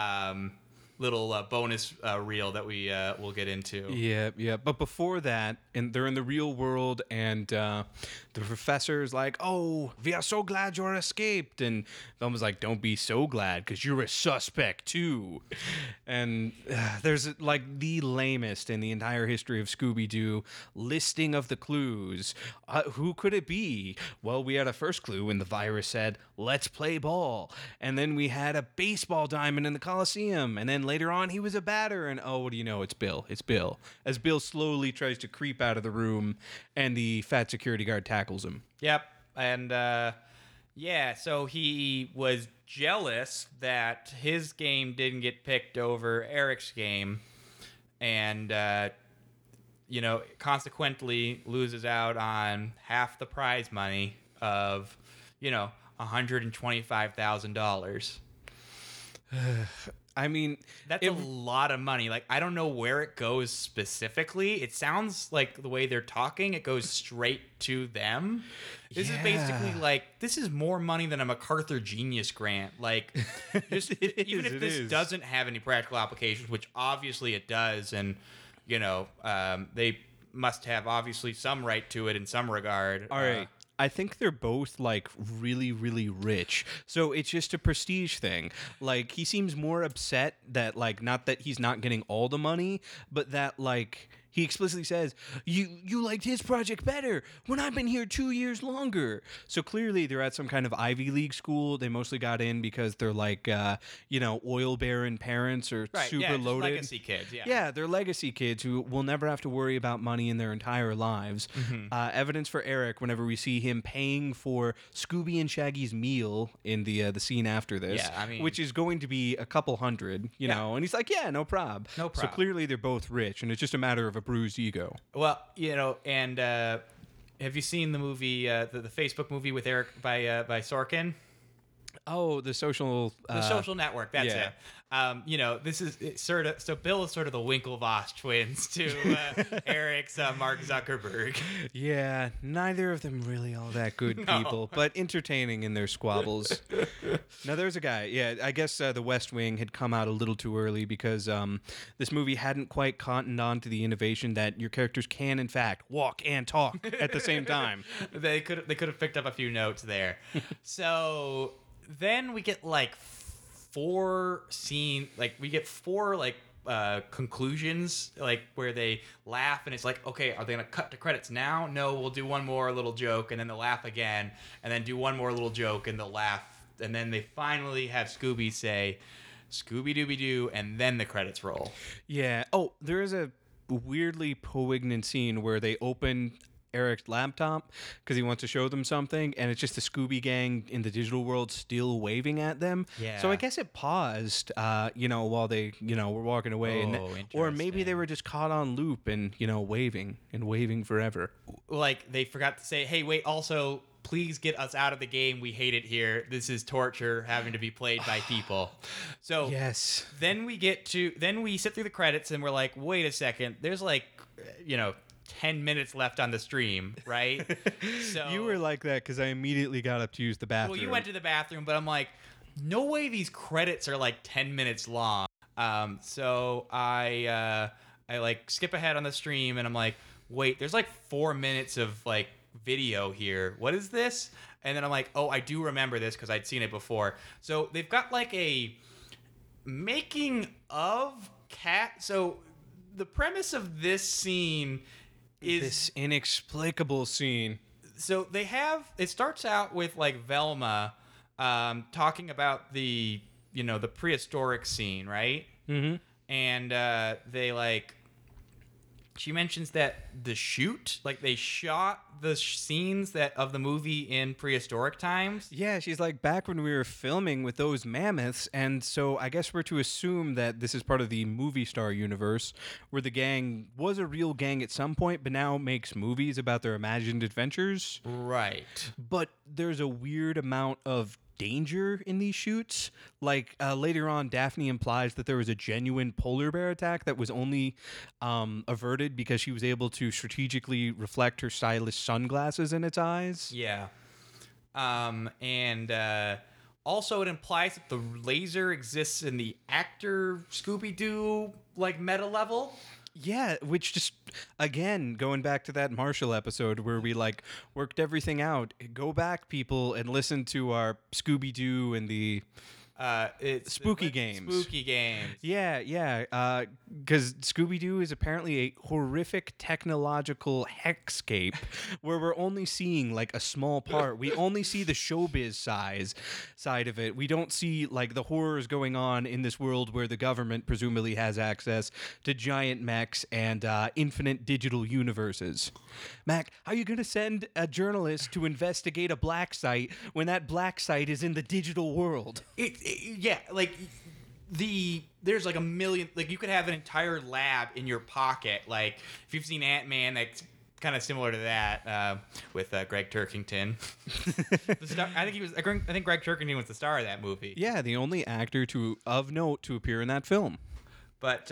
little bonus reel that we will get into. Yeah. But before that, and they're in the real world, and the professor's like, "Oh, we are so glad you're escaped," and Velma's like, "Don't be so glad, because you're a suspect too." And there's like the lamest in the entire history of Scooby-Doo listing of the clues. Who could it be? Well, we had a first clue when the virus said, "Let's play ball," and then we had a baseball diamond in the Coliseum, and then later on he was a batter, and oh, what do you know? It's Bill. It's Bill. As Bill slowly tries to creep out of the room, and the fat security guard tackles him. Yep. And so he was jealous that his game didn't get picked over Eric's game, and consequently loses out on half the prize money of $125,000. I mean, that's a lot of money. Like, I don't know where it goes specifically. It sounds like the way they're talking, it goes straight to them. This is basically like, this is more money than a MacArthur Genius Grant. Like, just even if this doesn't have any practical applications, which obviously it does, and they must have obviously some right to it in some regard. All right. I think they're both like really, really rich. So it's just a prestige thing. Like, he seems more upset that like, not that he's not getting all the money, but that like he explicitly says, you liked his project better when I've been here 2 years longer. So clearly they're at some kind of Ivy League school. They mostly got in because they're like, oil baron parents or super loaded. Legacy kids, Yeah, they're legacy kids who will never have to worry about money in their entire lives. Mm-hmm. Evidence for Eric whenever we see him paying for Scooby and Shaggy's meal in the scene after this, which is going to be a couple hundred, know, and he's like, yeah, no prob. No prob. So clearly they're both rich, and it's just a matter of a bruised ego. Well, and have you seen the movie, the Facebook movie with Eric by Sorkin? Oh, the social network. That's it. This is sort of, so Bill is sort of the Winklevoss twins to Eric's Mark Zuckerberg. Yeah, neither of them really all that good people, but entertaining in their squabbles. Now, there's a guy. Yeah, I guess The West Wing had come out a little too early because this movie hadn't quite cottoned on to the innovation that your characters can, in fact, walk and talk at the same time. They could have picked up a few notes there. So then we get like four conclusions, like where they laugh and it's like, okay, are they gonna cut to credits now? No, we'll do one more little joke and then they'll laugh again and then do one more little joke and they'll laugh, and then they finally have Scooby say Scooby-Dooby-Doo and then the credits roll. Yeah. Oh, there is a weirdly poignant scene where they open Eric's laptop because he wants to show them something, and it's just the Scooby Gang in the digital world still waving at them. Yeah. So I guess it paused, while they, were walking away, or maybe they were just caught on loop and waving forever. Like they forgot to say, "Hey, wait! Also, please get us out of the game. We hate it here. This is torture having to be played by people." So yes. Then we sit through the credits and we're like, wait a second. There's 10 minutes left on the stream, right? So You were like that because I immediately got up to use the bathroom. Well, you went to the bathroom, but I'm like, no way these credits are 10 minutes long. So I skip ahead on the stream and I'm like, wait, there's 4 minutes of video here. What is this? And then I'm like, oh, I do remember this because I'd seen it before. So they've got a making of cat. So the premise of this scene is this inexplicable scene. So it starts out with Velma talking about the prehistoric scene, right? Mm-hmm. And she mentions that the shoot, they shot the scenes of the movie in prehistoric times. Yeah, she's back when we were filming with those mammoths, and so I guess we're to assume that this is part of the movie star universe, where the gang was a real gang at some point, but now makes movies about their imagined adventures. Right. But there's a weird amount of danger in these shoots. Later on, Daphne implies that there was a genuine polar bear attack that was only averted because she was able to strategically reflect her stylish sunglasses in its eyes. Yeah. And also it implies that the laser exists in the actor Scooby-Doo meta level. Yeah, which just, again, going back to that Marshall episode where we worked everything out. Go back, people, and listen to our Scooby-Doo and the it's Spooky Games. Spooky Games. Yeah. Because Scooby-Doo is apparently a horrific technological hexscape where we're only seeing a small part. We only see the showbiz side of it. We don't see the horrors going on in this world where the government presumably has access to giant mechs and infinite digital universes. Mac, how are you going to send a journalist to investigate a black site when that black site is in the digital world? There's a million, you could have an entire lab in your pocket. If you've seen Ant-Man, that's kind of similar to that with Greg Turkington. I think Greg Turkington was the star of that movie. Yeah, the only actor of note to appear in that film. But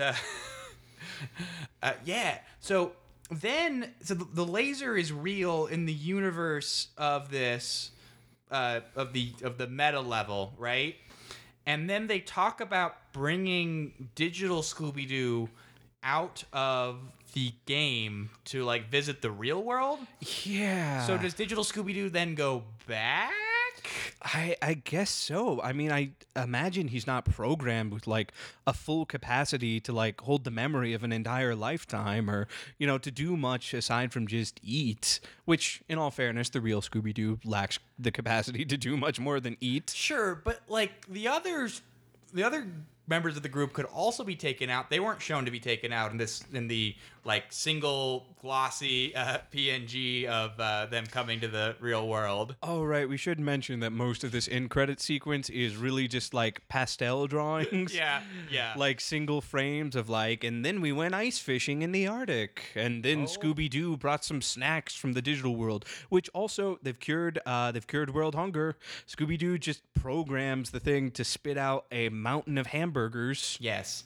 yeah, so the laser is real in the universe of this of the meta level, right? And then they talk about bringing digital Scooby-Doo out of the game to visit the real world. Yeah. So does digital Scooby-Doo then go back? I guess so. I mean, I imagine he's not programmed with a full capacity to hold the memory of an entire lifetime or, to do much aside from just eat, which in all fairness, the real Scooby-Doo lacks the capacity to do much more than eat. Sure, but the other members of the group could also be taken out. They weren't shown to be taken out in the single glossy PNG of them coming to the real world. Oh, right. We should mention that most of this in-credit sequence is really just pastel drawings. Yeah. Single frames of and then we went ice fishing in the Arctic, and then Scooby-Doo brought some snacks from the digital world, which also they've cured world hunger. Scooby-Doo just programs the thing to spit out a mountain of hamburgers. Yes.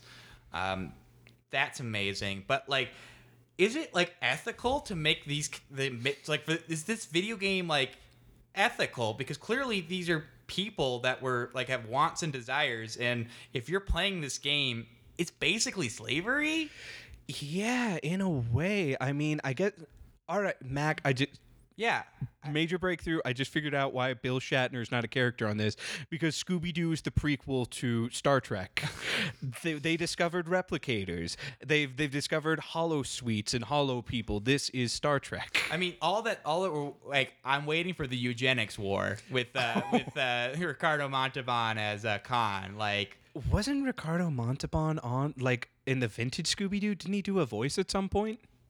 That's amazing. But is it ethical to make these is this video game ethical? Because clearly these are people that were have wants and desires, and if you're playing this game, it's basically slavery. Yeah, in a way. I mean, I get. All right, Mac. Yeah. Major breakthrough. I just figured out why Bill Shatner is not a character on this, because Scooby-Doo is the prequel to Star Trek. they discovered replicators. They've discovered hollow suites and hollow people. This is Star Trek. I mean, all that were I'm waiting for the eugenics war with Ricardo Montalban as Khan. Wasn't Ricardo Montalban on in the vintage Scooby-Doo? Didn't he do a voice at some point?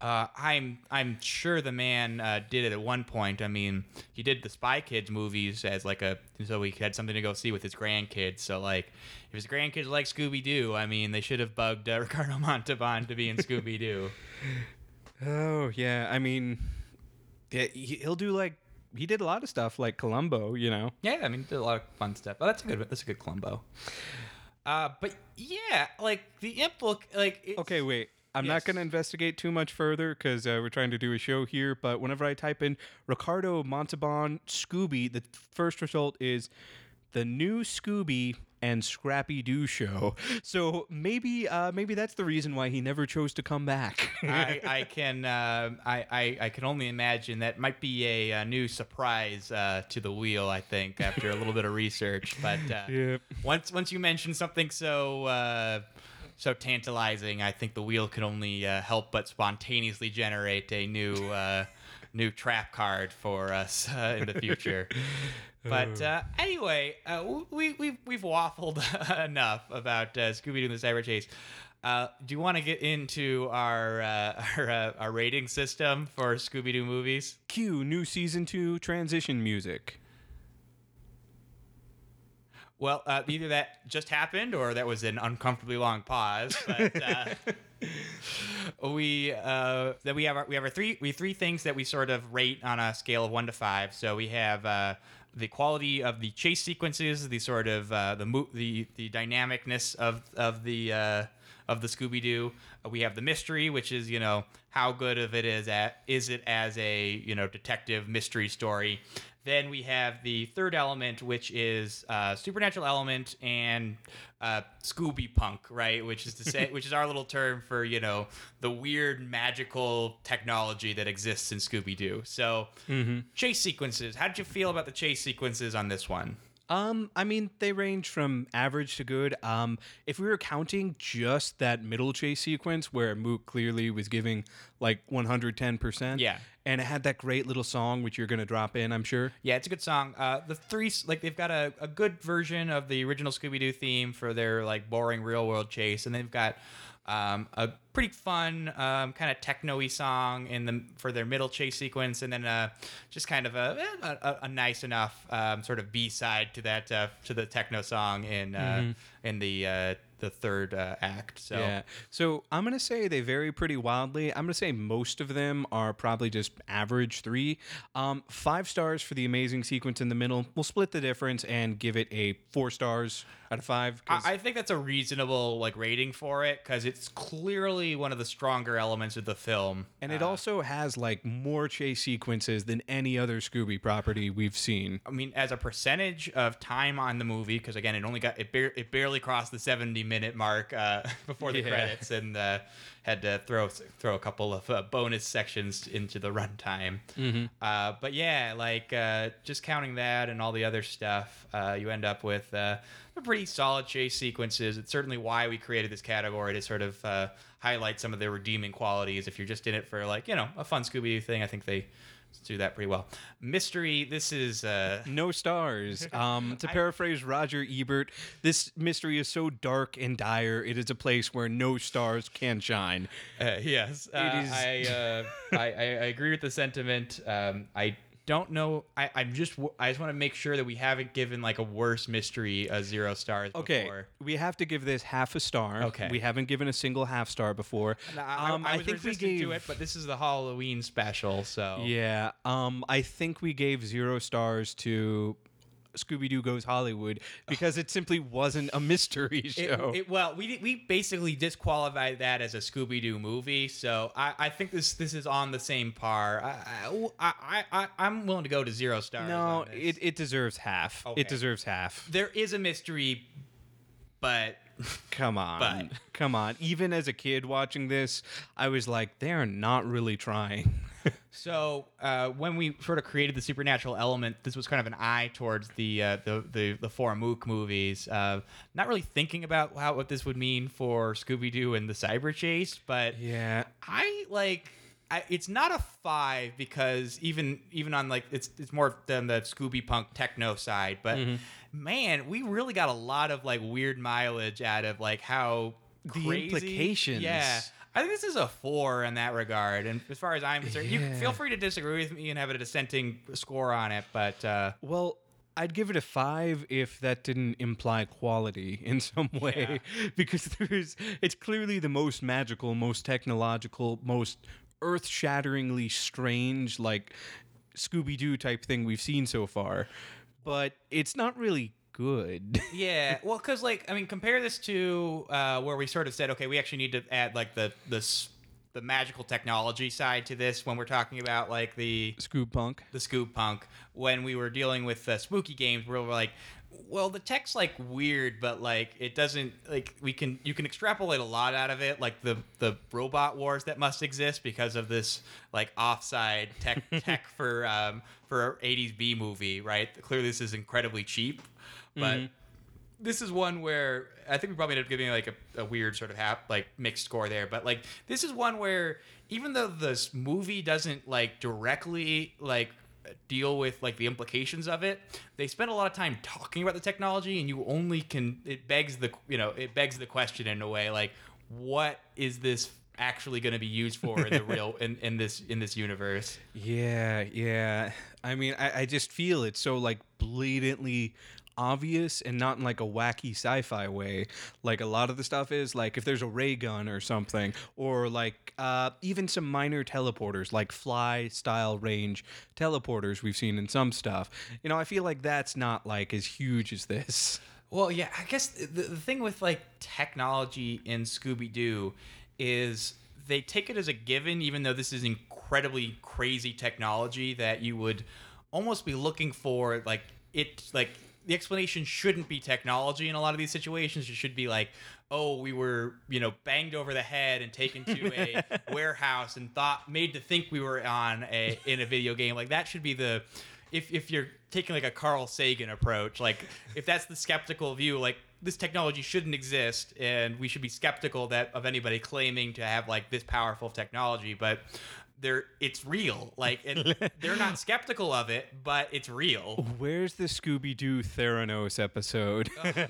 I'm sure the man did it at one point. I mean, he did the Spy Kids movies as like so he had something to go see with his grandkids. So like, if his grandkids like Scooby Doo, I mean, they should have bugged Ricardo Montalban to be in Scooby Doo. Oh yeah, I mean, yeah, he'll do like he did a lot of stuff like Columbo, you know. Yeah, I mean, did a lot of fun stuff. Oh, that's a good Columbo. But yeah, like the imp look like. Okay, wait. I'm not going to investigate too much further because we're trying to do a show here. But whenever I type in Ricardo Montalban Scooby, the first result is the new Scooby and Scrappy Doo show. So maybe that's the reason why he never chose to come back. I can only imagine that might be a new surprise to the wheel. I think after a little bit of research, but yep. once you mention something so tantalizing, I think the wheel can only help but spontaneously generate a new trap card for us in the future. But anyway, we've waffled enough about Scooby-Doo and the Cyber Chase. Do you want to get into our rating system for Scooby-Doo movies? Cue new season 2 transition music. Well, either that just happened or that was an uncomfortably long pause. But we have three things that we sort of rate on a scale of 1 to 5. So we have the quality of the chase sequences, the sort of the dynamicness of the Scooby-Doo. We have the mystery, which is how good of it is it as a detective mystery story. Then we have the third element, which is supernatural element and Scooby Punk, right? Which is our little term for the weird magical technology that exists in Scooby Doo. So chase sequences. How did you feel about the chase sequences on this one? I mean, they range from average to good. If we were counting just that middle chase sequence where Mook clearly was giving like 110%. Yeah. And it had that great little song, which you're going to drop in, I'm sure. Yeah, it's a good song. The three, they've got a good version of the original Scooby-Doo theme for their boring real world chase. And they've got a pretty fun kind of techno-y song for their middle chase sequence, and then just kind of a nice enough sort of B-side to that to the techno song in the third act. So yeah. So I'm gonna say they vary pretty wildly. I'm gonna say most of them are probably just average 3. 5 stars for the amazing sequence in the middle. We'll split the difference and give it a 4 stars out of 5. I think that's a reasonable rating for it because it's clearly one of the stronger elements of the film, and it also has more chase sequences than any other Scooby property we've seen. I mean, as a percentage of time on the movie, because again, it barely crossed the 70-minute mark before the credits, and had to throw a couple of bonus sections into the runtime. But yeah, just counting that and all the other stuff, you end up with pretty solid chase sequences. It's certainly why we created this category, to sort of highlight some of the redeeming qualities. If you're just in it for a fun Scooby-Doo thing, I think they do that pretty well. Mystery, this is no stars. To paraphrase Roger Ebert, this mystery is so dark and dire, it is a place where no stars can shine. Yes, I agree with the sentiment. I don't know. I just want to make sure that we haven't given a worse mystery 0 stars before. We have to give this half a star. Okay. We haven't given a single half star before. I think we gave to it, but this is the Halloween special, so yeah. I think we gave 0 stars to Scooby-Doo Goes Hollywood because it simply wasn't a mystery show. We basically disqualified that as a Scooby-Doo movie, so I think this is on the same par. I'm willing to go to 0 stars. No, it deserves half. Okay. It deserves half. There is a mystery, but come on. Come on. Even as a kid watching this, I was like, they're not really trying. So when we sort of created the supernatural element, this was kind of an eye towards the 4 Mook movies. Not really thinking about what this would mean for Scooby-Doo and the Cyber Chase, but yeah, it's not a 5 because even on it's more than the Scooby Punk techno side, but man, we really got a lot of weird mileage out of how the crazy, implications. Yeah. I think this is a 4 in that regard. And as far as I'm concerned, you can feel free to disagree with me and have a dissenting score on it. But well, I'd give it a 5 if that didn't imply quality in some way, because it's clearly the most magical, most technological, most earth-shatteringly strange, like Scooby-Doo type thing we've seen so far. But it's not really good. Yeah, well, because like I mean, compare this to where we sort of said, okay, we actually need to add like the magical technology side to this when we're talking about like the Scoob Punk. When we were dealing with spooky games, where we're like, well, the tech's like weird, but like it doesn't like you can extrapolate a lot out of it, like the robot wars that must exist because of this like offside tech for 80s B movie, right? Clearly, this is incredibly cheap. But this is one where I think we probably ended up giving like a weird sort of mixed score there. But like this is one where even though this movie doesn't like directly like deal with like the implications of it, they spend a lot of time talking about the technology, and you only can it begs the question in a way like, what is this actually going to be used for in the real in this universe? Yeah. I mean, I just feel it's so like blatantly obvious, and not in like a wacky sci-fi way like a lot of the stuff is. Like if there's a ray gun or something, or like even some minor teleporters, like fly style range teleporters we've seen in some stuff, I feel like that's not like as huge as this. Well, yeah, I guess the thing with like technology in Scooby-Doo is they take it as a given, even though this is incredibly crazy technology that you would almost be looking for like the explanation shouldn't be technology in a lot of these situations. It should be like, oh, we were, banged over the head and taken to a warehouse and made to think we were in a video game. Like that should be if you're taking like a Carl Sagan approach, like if that's the skeptical view, like this technology shouldn't exist and we should be skeptical of anybody claiming to have like this powerful technology, but it's real. Like, and they're not skeptical of it, but it's real. Where's the Scooby-Doo Theranos episode?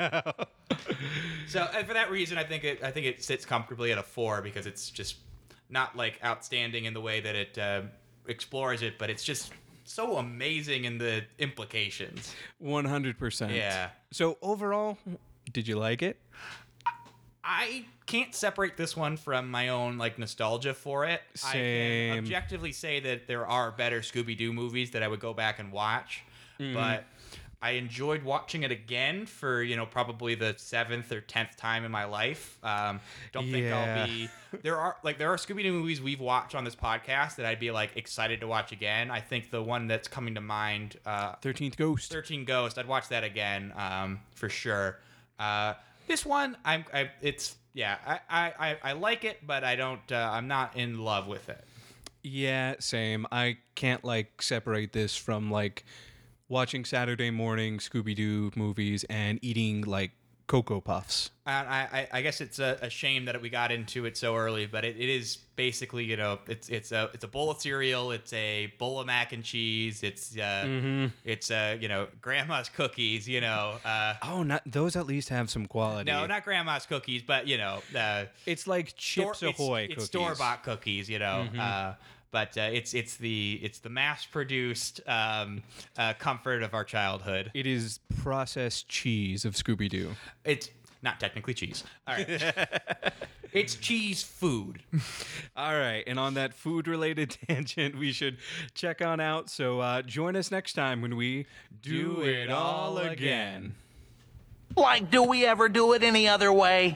So, and for that reason, I think it sits comfortably at a 4 because it's just not like outstanding in the way that it explores it, but it's just so amazing in the implications. 100%. Yeah. So overall, did you like it? I can't separate this one from my own like nostalgia for it. Same. I can objectively say that there are better Scooby-Doo movies that I would go back and watch, but I enjoyed watching it again for probably the 7th or 10th time in my life. Don't think I'll be. There are Scooby-Doo movies we've watched on this podcast that I'd be like excited to watch again. I think the one that's coming to mind, 13th Ghost. 13 Ghost. I'd watch that again for sure. This one, I like it, but I don't. I'm not in love with it. Yeah, same. I can't like separate this from like watching Saturday morning Scooby-Doo movies and eating like Cocoa Puffs. I guess it's a shame that we got into it so early, but it is basically it's a bowl of cereal, it's a bowl of mac and cheese, it's grandma's cookies, not those at least have some quality. No, not grandma's cookies, but it's like Chips Ahoy cookies. It's store-bought cookies, But it's the mass-produced comfort of our childhood. It is processed cheese of Scooby-Doo. It's not technically cheese. All right. It's cheese food. All right. And on that food-related tangent, we should check on out. So join us next time when we do it all again. Like, do we ever do it any other way?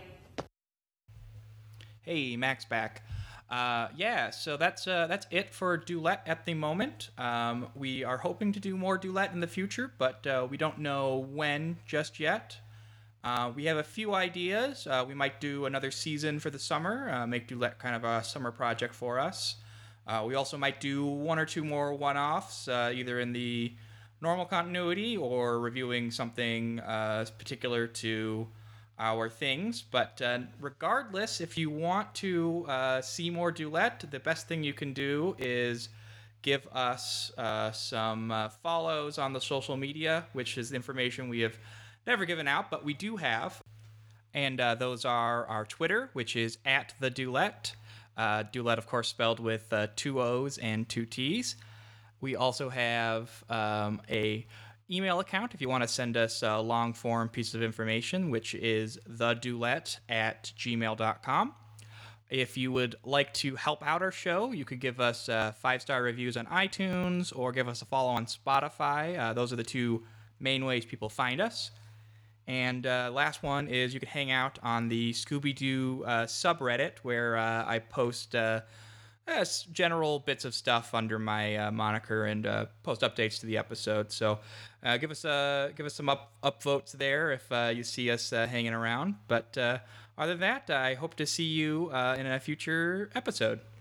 Hey, Max back. So that's it for Duet at the moment. We are hoping to do more Duet in the future, but we don't know when just yet. We have a few ideas. We might do another season for the summer, make Duet kind of a summer project for us. We also might do one or two more one-offs, either in the normal continuity or reviewing something particular to our things. But regardless, if you want to see more Duet, the best thing you can do is give us some follows on the social media, which is information we have never given out, but we do have. And those are our Twitter, which is @theduet, Doolette, of course, spelled with 2 O's and 2 T's. We also have a email account if you want to send us a long-form piece of information, which is thedoulette@gmail.com. If you would like to help out our show, you could give us 5-star reviews on iTunes or give us a follow on Spotify. Those are the 2 main ways people find us. And last one is you can hang out on the Scooby-Doo subreddit, where I post general bits of stuff under my moniker and post updates to the episode. So give us some upvotes there if you see us hanging around. But other than that, I hope to see you in a future episode.